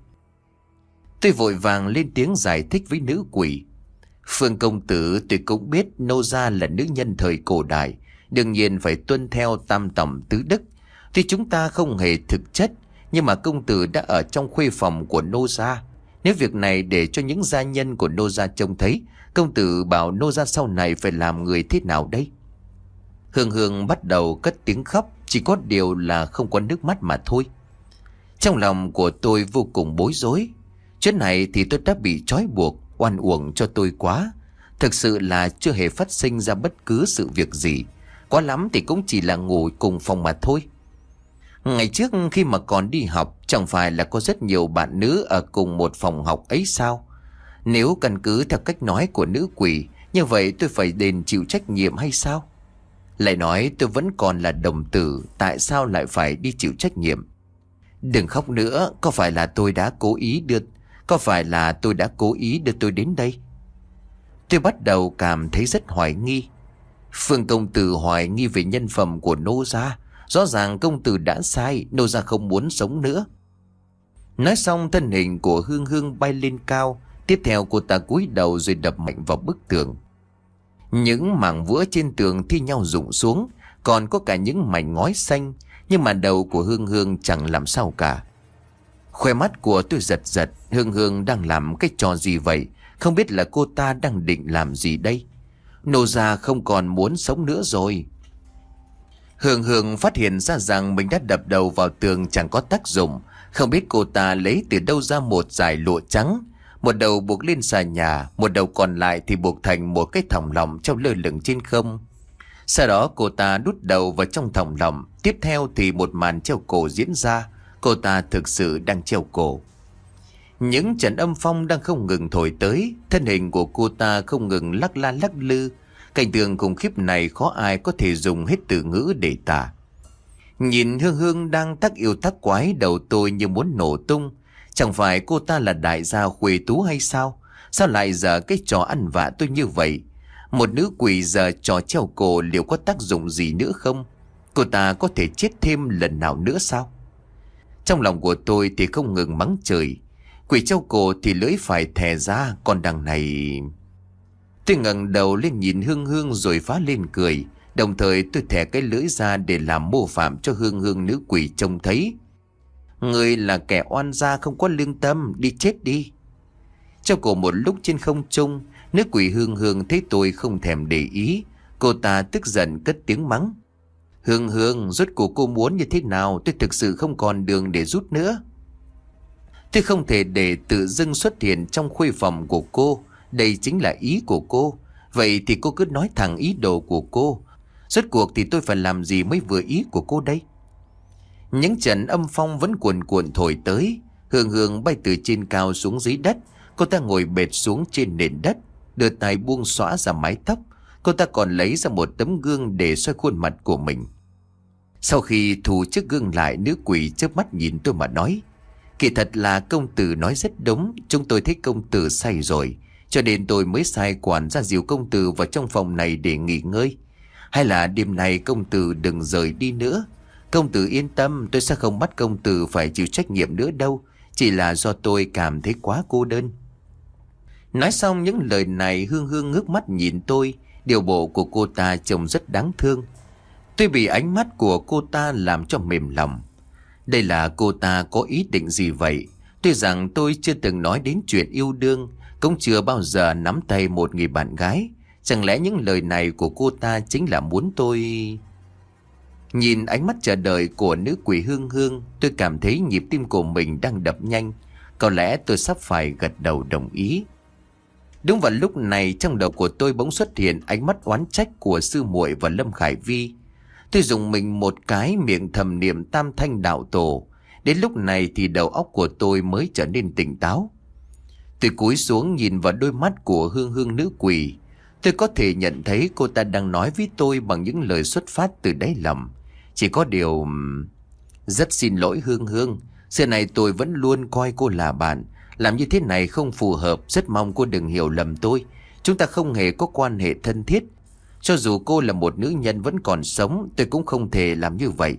Tôi vội vàng lên tiếng giải thích với nữ quỷ. Phương công tử, tôi cũng biết nô gia là nữ nhân thời cổ đại, đương nhiên phải tuân theo tam tòng tứ đức. Tuy chúng ta không hề thực chất, nhưng mà công tử đã ở trong khuê phòng của nô gia. Nếu việc này để cho những gia nhân của nô gia trông thấy, công tử bảo nô gia sau này phải làm người thế nào đây? Hương Hương bắt đầu cất tiếng khóc, chỉ có điều là không có nước mắt mà thôi. Trong lòng của tôi vô cùng bối rối. Chuyện này thì tôi đã bị trói buộc, oan uổng cho tôi quá. Thực sự là chưa hề phát sinh ra bất cứ sự việc gì. Quá lắm thì cũng chỉ là ngủ cùng phòng mà thôi. Ngày trước khi mà còn đi học, chẳng phải là có rất nhiều bạn nữ ở cùng một phòng học ấy sao? Nếu căn cứ theo cách nói của nữ quỷ, như vậy tôi phải đền chịu trách nhiệm hay sao? Lại nói tôi vẫn còn là đồng tử, tại sao lại phải đi chịu trách nhiệm? Đừng khóc nữa, có phải là tôi đã cố ý đưa Có phải là tôi đã cố ý đưa tôi đến đây? Tôi bắt đầu cảm thấy rất hoài nghi. Phương công tử hoài nghi về nhân phẩm của nô gia. Rõ ràng công tử đã sai, nô gia không muốn sống nữa. Nói xong thân hình của Hương Hương bay lên cao. Tiếp theo cô ta cúi đầu rồi đập mạnh vào bức tường. Những mảng vữa trên tường thi nhau rụng xuống, còn có cả những mảnh ngói xanh. Nhưng mà đầu của Hương Hương chẳng làm sao cả. Khoe mắt của tôi giật giật. Hương Hương đang làm cái trò gì vậy? Không biết là cô ta đang định làm gì đây? Nô gia không còn muốn sống nữa rồi. Hương Hương phát hiện ra rằng mình đã đập đầu vào tường chẳng có tác dụng. Không biết cô ta lấy từ đâu ra một dải lụa trắng. Một đầu buộc lên xà nhà, một đầu còn lại thì buộc thành một cái thòng lọng treo lơ lửng trên không. Sau đó cô ta đút đầu vào trong thòng lọng. Tiếp theo thì một màn treo cổ diễn ra. Cô ta thực sự đang treo cổ. Những trận âm phong đang không ngừng thổi tới. Thân hình của cô ta không ngừng lắc la lắc lư. Cảnh tượng khủng khiếp này khó ai có thể dùng hết từ ngữ để tả. Nhìn Hương Hương đang tác yêu tác quái, đầu tôi như muốn nổ tung. Chẳng phải cô ta là đại gia khuê tú hay sao? Sao lại giờ cái trò ăn vạ tôi như vậy? Một nữ quỷ giờ trò treo cổ liệu có tác dụng gì nữa không? Cô ta có thể chết thêm lần nào nữa sao? Trong lòng của tôi thì không ngừng mắng trời. Quỷ treo cổ thì lưỡi phải thè ra, còn đằng này... Tôi ngẩng đầu lên nhìn Hương Hương rồi phá lên cười. Đồng thời tôi thè cái lưỡi ra để làm mô phạm cho Hương Hương nữ quỷ trông thấy. Người là kẻ oan gia không có lương tâm, đi chết đi. Treo cổ một lúc trên không trung, nữ quỷ Hương Hương thấy tôi không thèm để ý. Cô ta tức giận cất tiếng mắng. Hương Hương, rốt cuộc cô muốn như thế nào? Tôi thực sự không còn đường để rút nữa. Tôi không thể để tự dưng xuất hiện trong khuê phòng của cô. Đây chính là ý của cô. Vậy thì cô cứ nói thẳng ý đồ của cô. Rốt cuộc thì tôi phải làm gì mới vừa ý của cô đây? Những trận âm phong vẫn cuồn cuộn thổi tới. Hương Hương bay từ trên cao xuống dưới đất. Cô ta ngồi bệt xuống trên nền đất, đưa tay buông xõa ra mái tóc. Cô ta còn lấy ra một tấm gương để soi khuôn mặt của mình. Sau khi thu chiếc gương lại, nữ quỷ chớp mắt nhìn tôi mà nói. Kỳ thật là công tử nói rất đúng. Chúng tôi thấy công tử say rồi, cho nên tôi mới sai quản gia dìu công tử vào trong phòng này để nghỉ ngơi. Hay là đêm nay công tử đừng rời đi nữa. Công tử yên tâm, tôi sẽ không bắt công tử phải chịu trách nhiệm nữa đâu. Chỉ là do tôi cảm thấy quá cô đơn. Nói xong những lời này, Hương Hương ngước mắt nhìn tôi. Điều bộ của cô ta trông rất đáng thương. Tôi bị ánh mắt của cô ta làm cho mềm lòng. Đây là cô ta có ý định gì vậy? Tuy rằng tôi chưa từng nói đến chuyện yêu đương, cũng chưa bao giờ nắm tay một người bạn gái. Chẳng lẽ những lời này của cô ta chính là muốn tôi... Nhìn ánh mắt chờ đợi của nữ quỷ Hương Hương, tôi cảm thấy nhịp tim của mình đang đập nhanh. Có lẽ tôi sắp phải gật đầu đồng ý. Đúng vào lúc này, trong đầu của tôi bỗng xuất hiện ánh mắt oán trách của sư muội và Lâm Khải Vi. Tôi dùng mình một cái, miệng thầm niệm tam thanh đạo tổ. Đến lúc này thì đầu óc của tôi mới trở nên tỉnh táo. Tôi cúi xuống nhìn vào đôi mắt của Hương Hương nữ quỷ. Tôi có thể nhận thấy cô ta đang nói với tôi bằng những lời xuất phát từ đáy lòng. Chỉ có điều... Rất xin lỗi Hương Hương, xưa này tôi vẫn luôn coi cô là bạn. Làm như thế này không phù hợp, rất mong cô đừng hiểu lầm tôi. Chúng ta không hề có quan hệ thân thiết. Cho dù cô là một nữ nhân vẫn còn sống, tôi cũng không thể làm như vậy.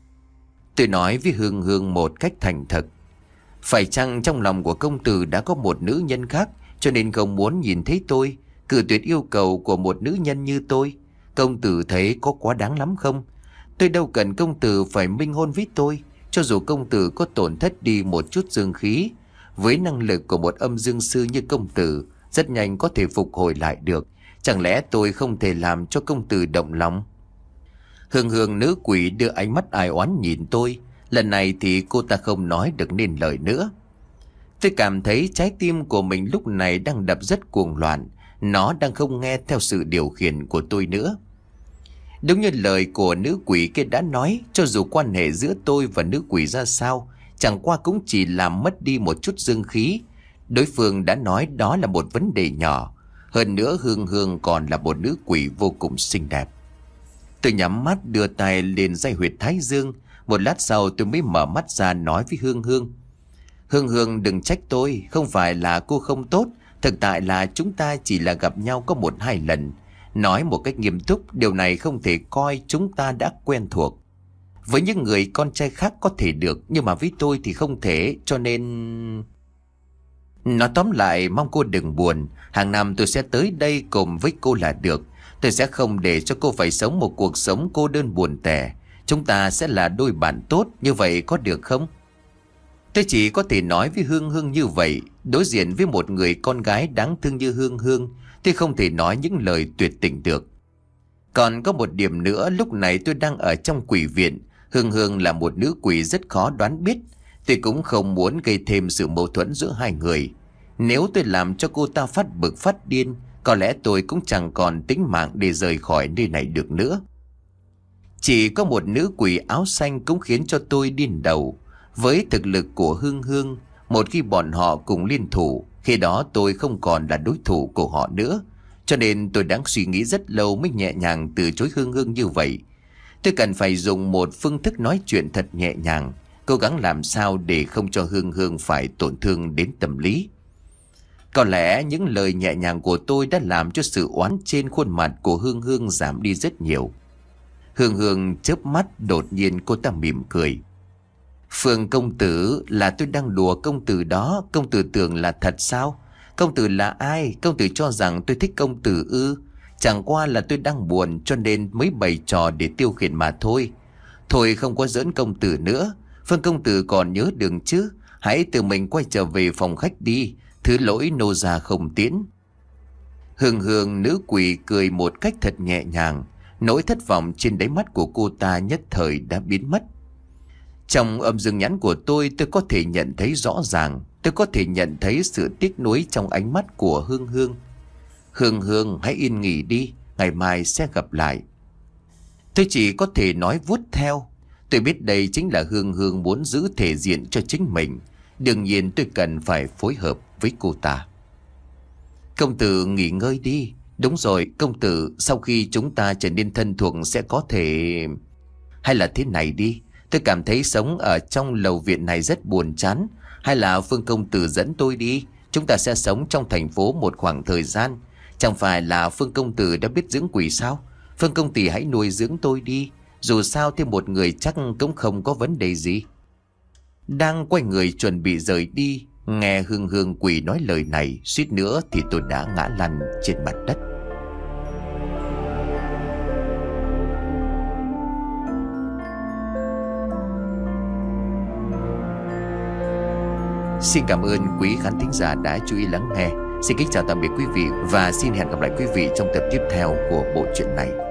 Tôi nói với Hương Hương một cách thành thật. Phải chăng trong lòng của công tử đã có một nữ nhân khác, cho nên không muốn nhìn thấy tôi, cự tuyệt yêu cầu của một nữ nhân như tôi? Công tử thấy có quá đáng lắm không? Tôi đâu cần công tử phải minh hôn với tôi. Cho dù công tử có tổn thất đi một chút dương khí, với năng lực của một âm dương sư như công tử, rất nhanh có thể phục hồi lại được. Chẳng lẽ tôi không thể làm cho công tử động lòng? Hương Hương nữ quỷ đưa ánh mắt ai oán nhìn tôi. Lần này thì cô ta không nói được nên lời nữa. Tôi cảm thấy trái tim của mình lúc này đang đập rất cuồng loạn. Nó đang không nghe theo sự điều khiển của tôi nữa. Đúng như lời của nữ quỷ kia đã nói, cho dù quan hệ giữa tôi và nữ quỷ ra sao, chẳng qua cũng chỉ làm mất đi một chút dương khí. Đối phương đã nói đó là một vấn đề nhỏ. Hơn nữa Hương Hương còn là một nữ quỷ vô cùng xinh đẹp. Tôi nhắm mắt đưa tay lên dây huyệt thái dương. Một lát sau tôi mới mở mắt ra nói với Hương Hương. Hương Hương đừng trách tôi, không phải là cô không tốt. Thực tại là chúng ta chỉ là gặp nhau có một hai lần. Nói một cách nghiêm túc, điều này không thể coi chúng ta đã quen thuộc. Với những người con trai khác có thể được, nhưng mà với tôi thì không thể, cho nên... Nói tóm lại, mong cô đừng buồn. Hàng năm tôi sẽ tới đây cùng với cô là được. Tôi sẽ không để cho cô phải sống một cuộc sống cô đơn buồn tẻ. Chúng ta sẽ là đôi bạn tốt, như vậy có được không? Tôi chỉ có thể nói với Hương Hương như vậy. Đối diện với một người con gái đáng thương như Hương Hương, tôi không thể nói những lời tuyệt tình được. Còn có một điểm nữa, lúc này tôi đang ở trong quỷ viện. Hương Hương là một nữ quỷ rất khó đoán biết. Tôi cũng không muốn gây thêm sự mâu thuẫn giữa hai người. Nếu tôi làm cho cô ta phát bực phát điên, có lẽ tôi cũng chẳng còn tính mạng để rời khỏi nơi này được nữa. Chỉ có một nữ quỷ áo xanh cũng khiến cho tôi điên đầu. Với thực lực của Hương Hương, một khi bọn họ cùng liên thủ, khi đó tôi không còn là đối thủ của họ nữa. Cho nên tôi đang suy nghĩ rất lâu mới nhẹ nhàng từ chối Hương Hương như vậy. Tôi cần phải dùng một phương thức nói chuyện thật nhẹ nhàng, cố gắng làm sao để không cho Hương Hương phải tổn thương đến tâm lý. Có lẽ những lời nhẹ nhàng của tôi đã làm cho sự oán trên khuôn mặt của Hương Hương giảm đi rất nhiều. Hương Hương chớp mắt, đột nhiên cô ta mỉm cười. Phương công tử, là tôi đang đùa công tử đó, công tử tưởng là thật sao? Công tử là ai? Công tử cho rằng tôi thích công tử ư? Chẳng qua là tôi đang buồn cho nên mới bày trò để tiêu khiển mà thôi. Thôi không có giỡn công tử nữa. Phương công tử còn nhớ đường chứ? Hãy tự mình quay trở về phòng khách đi. Thứ lỗi nô gia không tiễn. Hương Hương nữ quỷ cười một cách thật nhẹ nhàng. Nỗi thất vọng trên đáy mắt của cô ta nhất thời đã biến mất. Trong âm dương nhãn của tôi, tôi có thể nhận thấy rõ ràng. Tôi có thể nhận thấy sự tiếc nuối trong ánh mắt của Hương Hương. Hương Hương, hãy yên nghỉ đi, ngày mai sẽ gặp lại. Tôi chỉ có thể nói vuốt theo. Tôi biết đây chính là Hương Hương muốn giữ thể diện cho chính mình. Đương nhiên tôi cần phải phối hợp với cô ta. Công tử nghỉ ngơi đi. Đúng rồi, công tử, sau khi chúng ta trở nên thân thuộc sẽ có thể... Hay là thế này đi, tôi cảm thấy sống ở trong lầu viện này rất buồn chán. Hay là Phương công tử dẫn tôi đi, chúng ta sẽ sống trong thành phố một khoảng thời gian. Chẳng phải là Phương công tử đã biết dưỡng quỷ sao? Phương công tử hãy nuôi dưỡng tôi đi. Dù sao thêm một người chắc cũng không có vấn đề gì. Đang quay người chuẩn bị rời đi, nghe Hương Hương quỷ nói lời này, suýt nữa thì tôi đã ngã lăn trên mặt đất. Xin cảm ơn quý khán thính giả đã chú ý lắng nghe. Xin kính chào tạm biệt quý vị và xin hẹn gặp lại quý vị trong tập tiếp theo của bộ truyện này.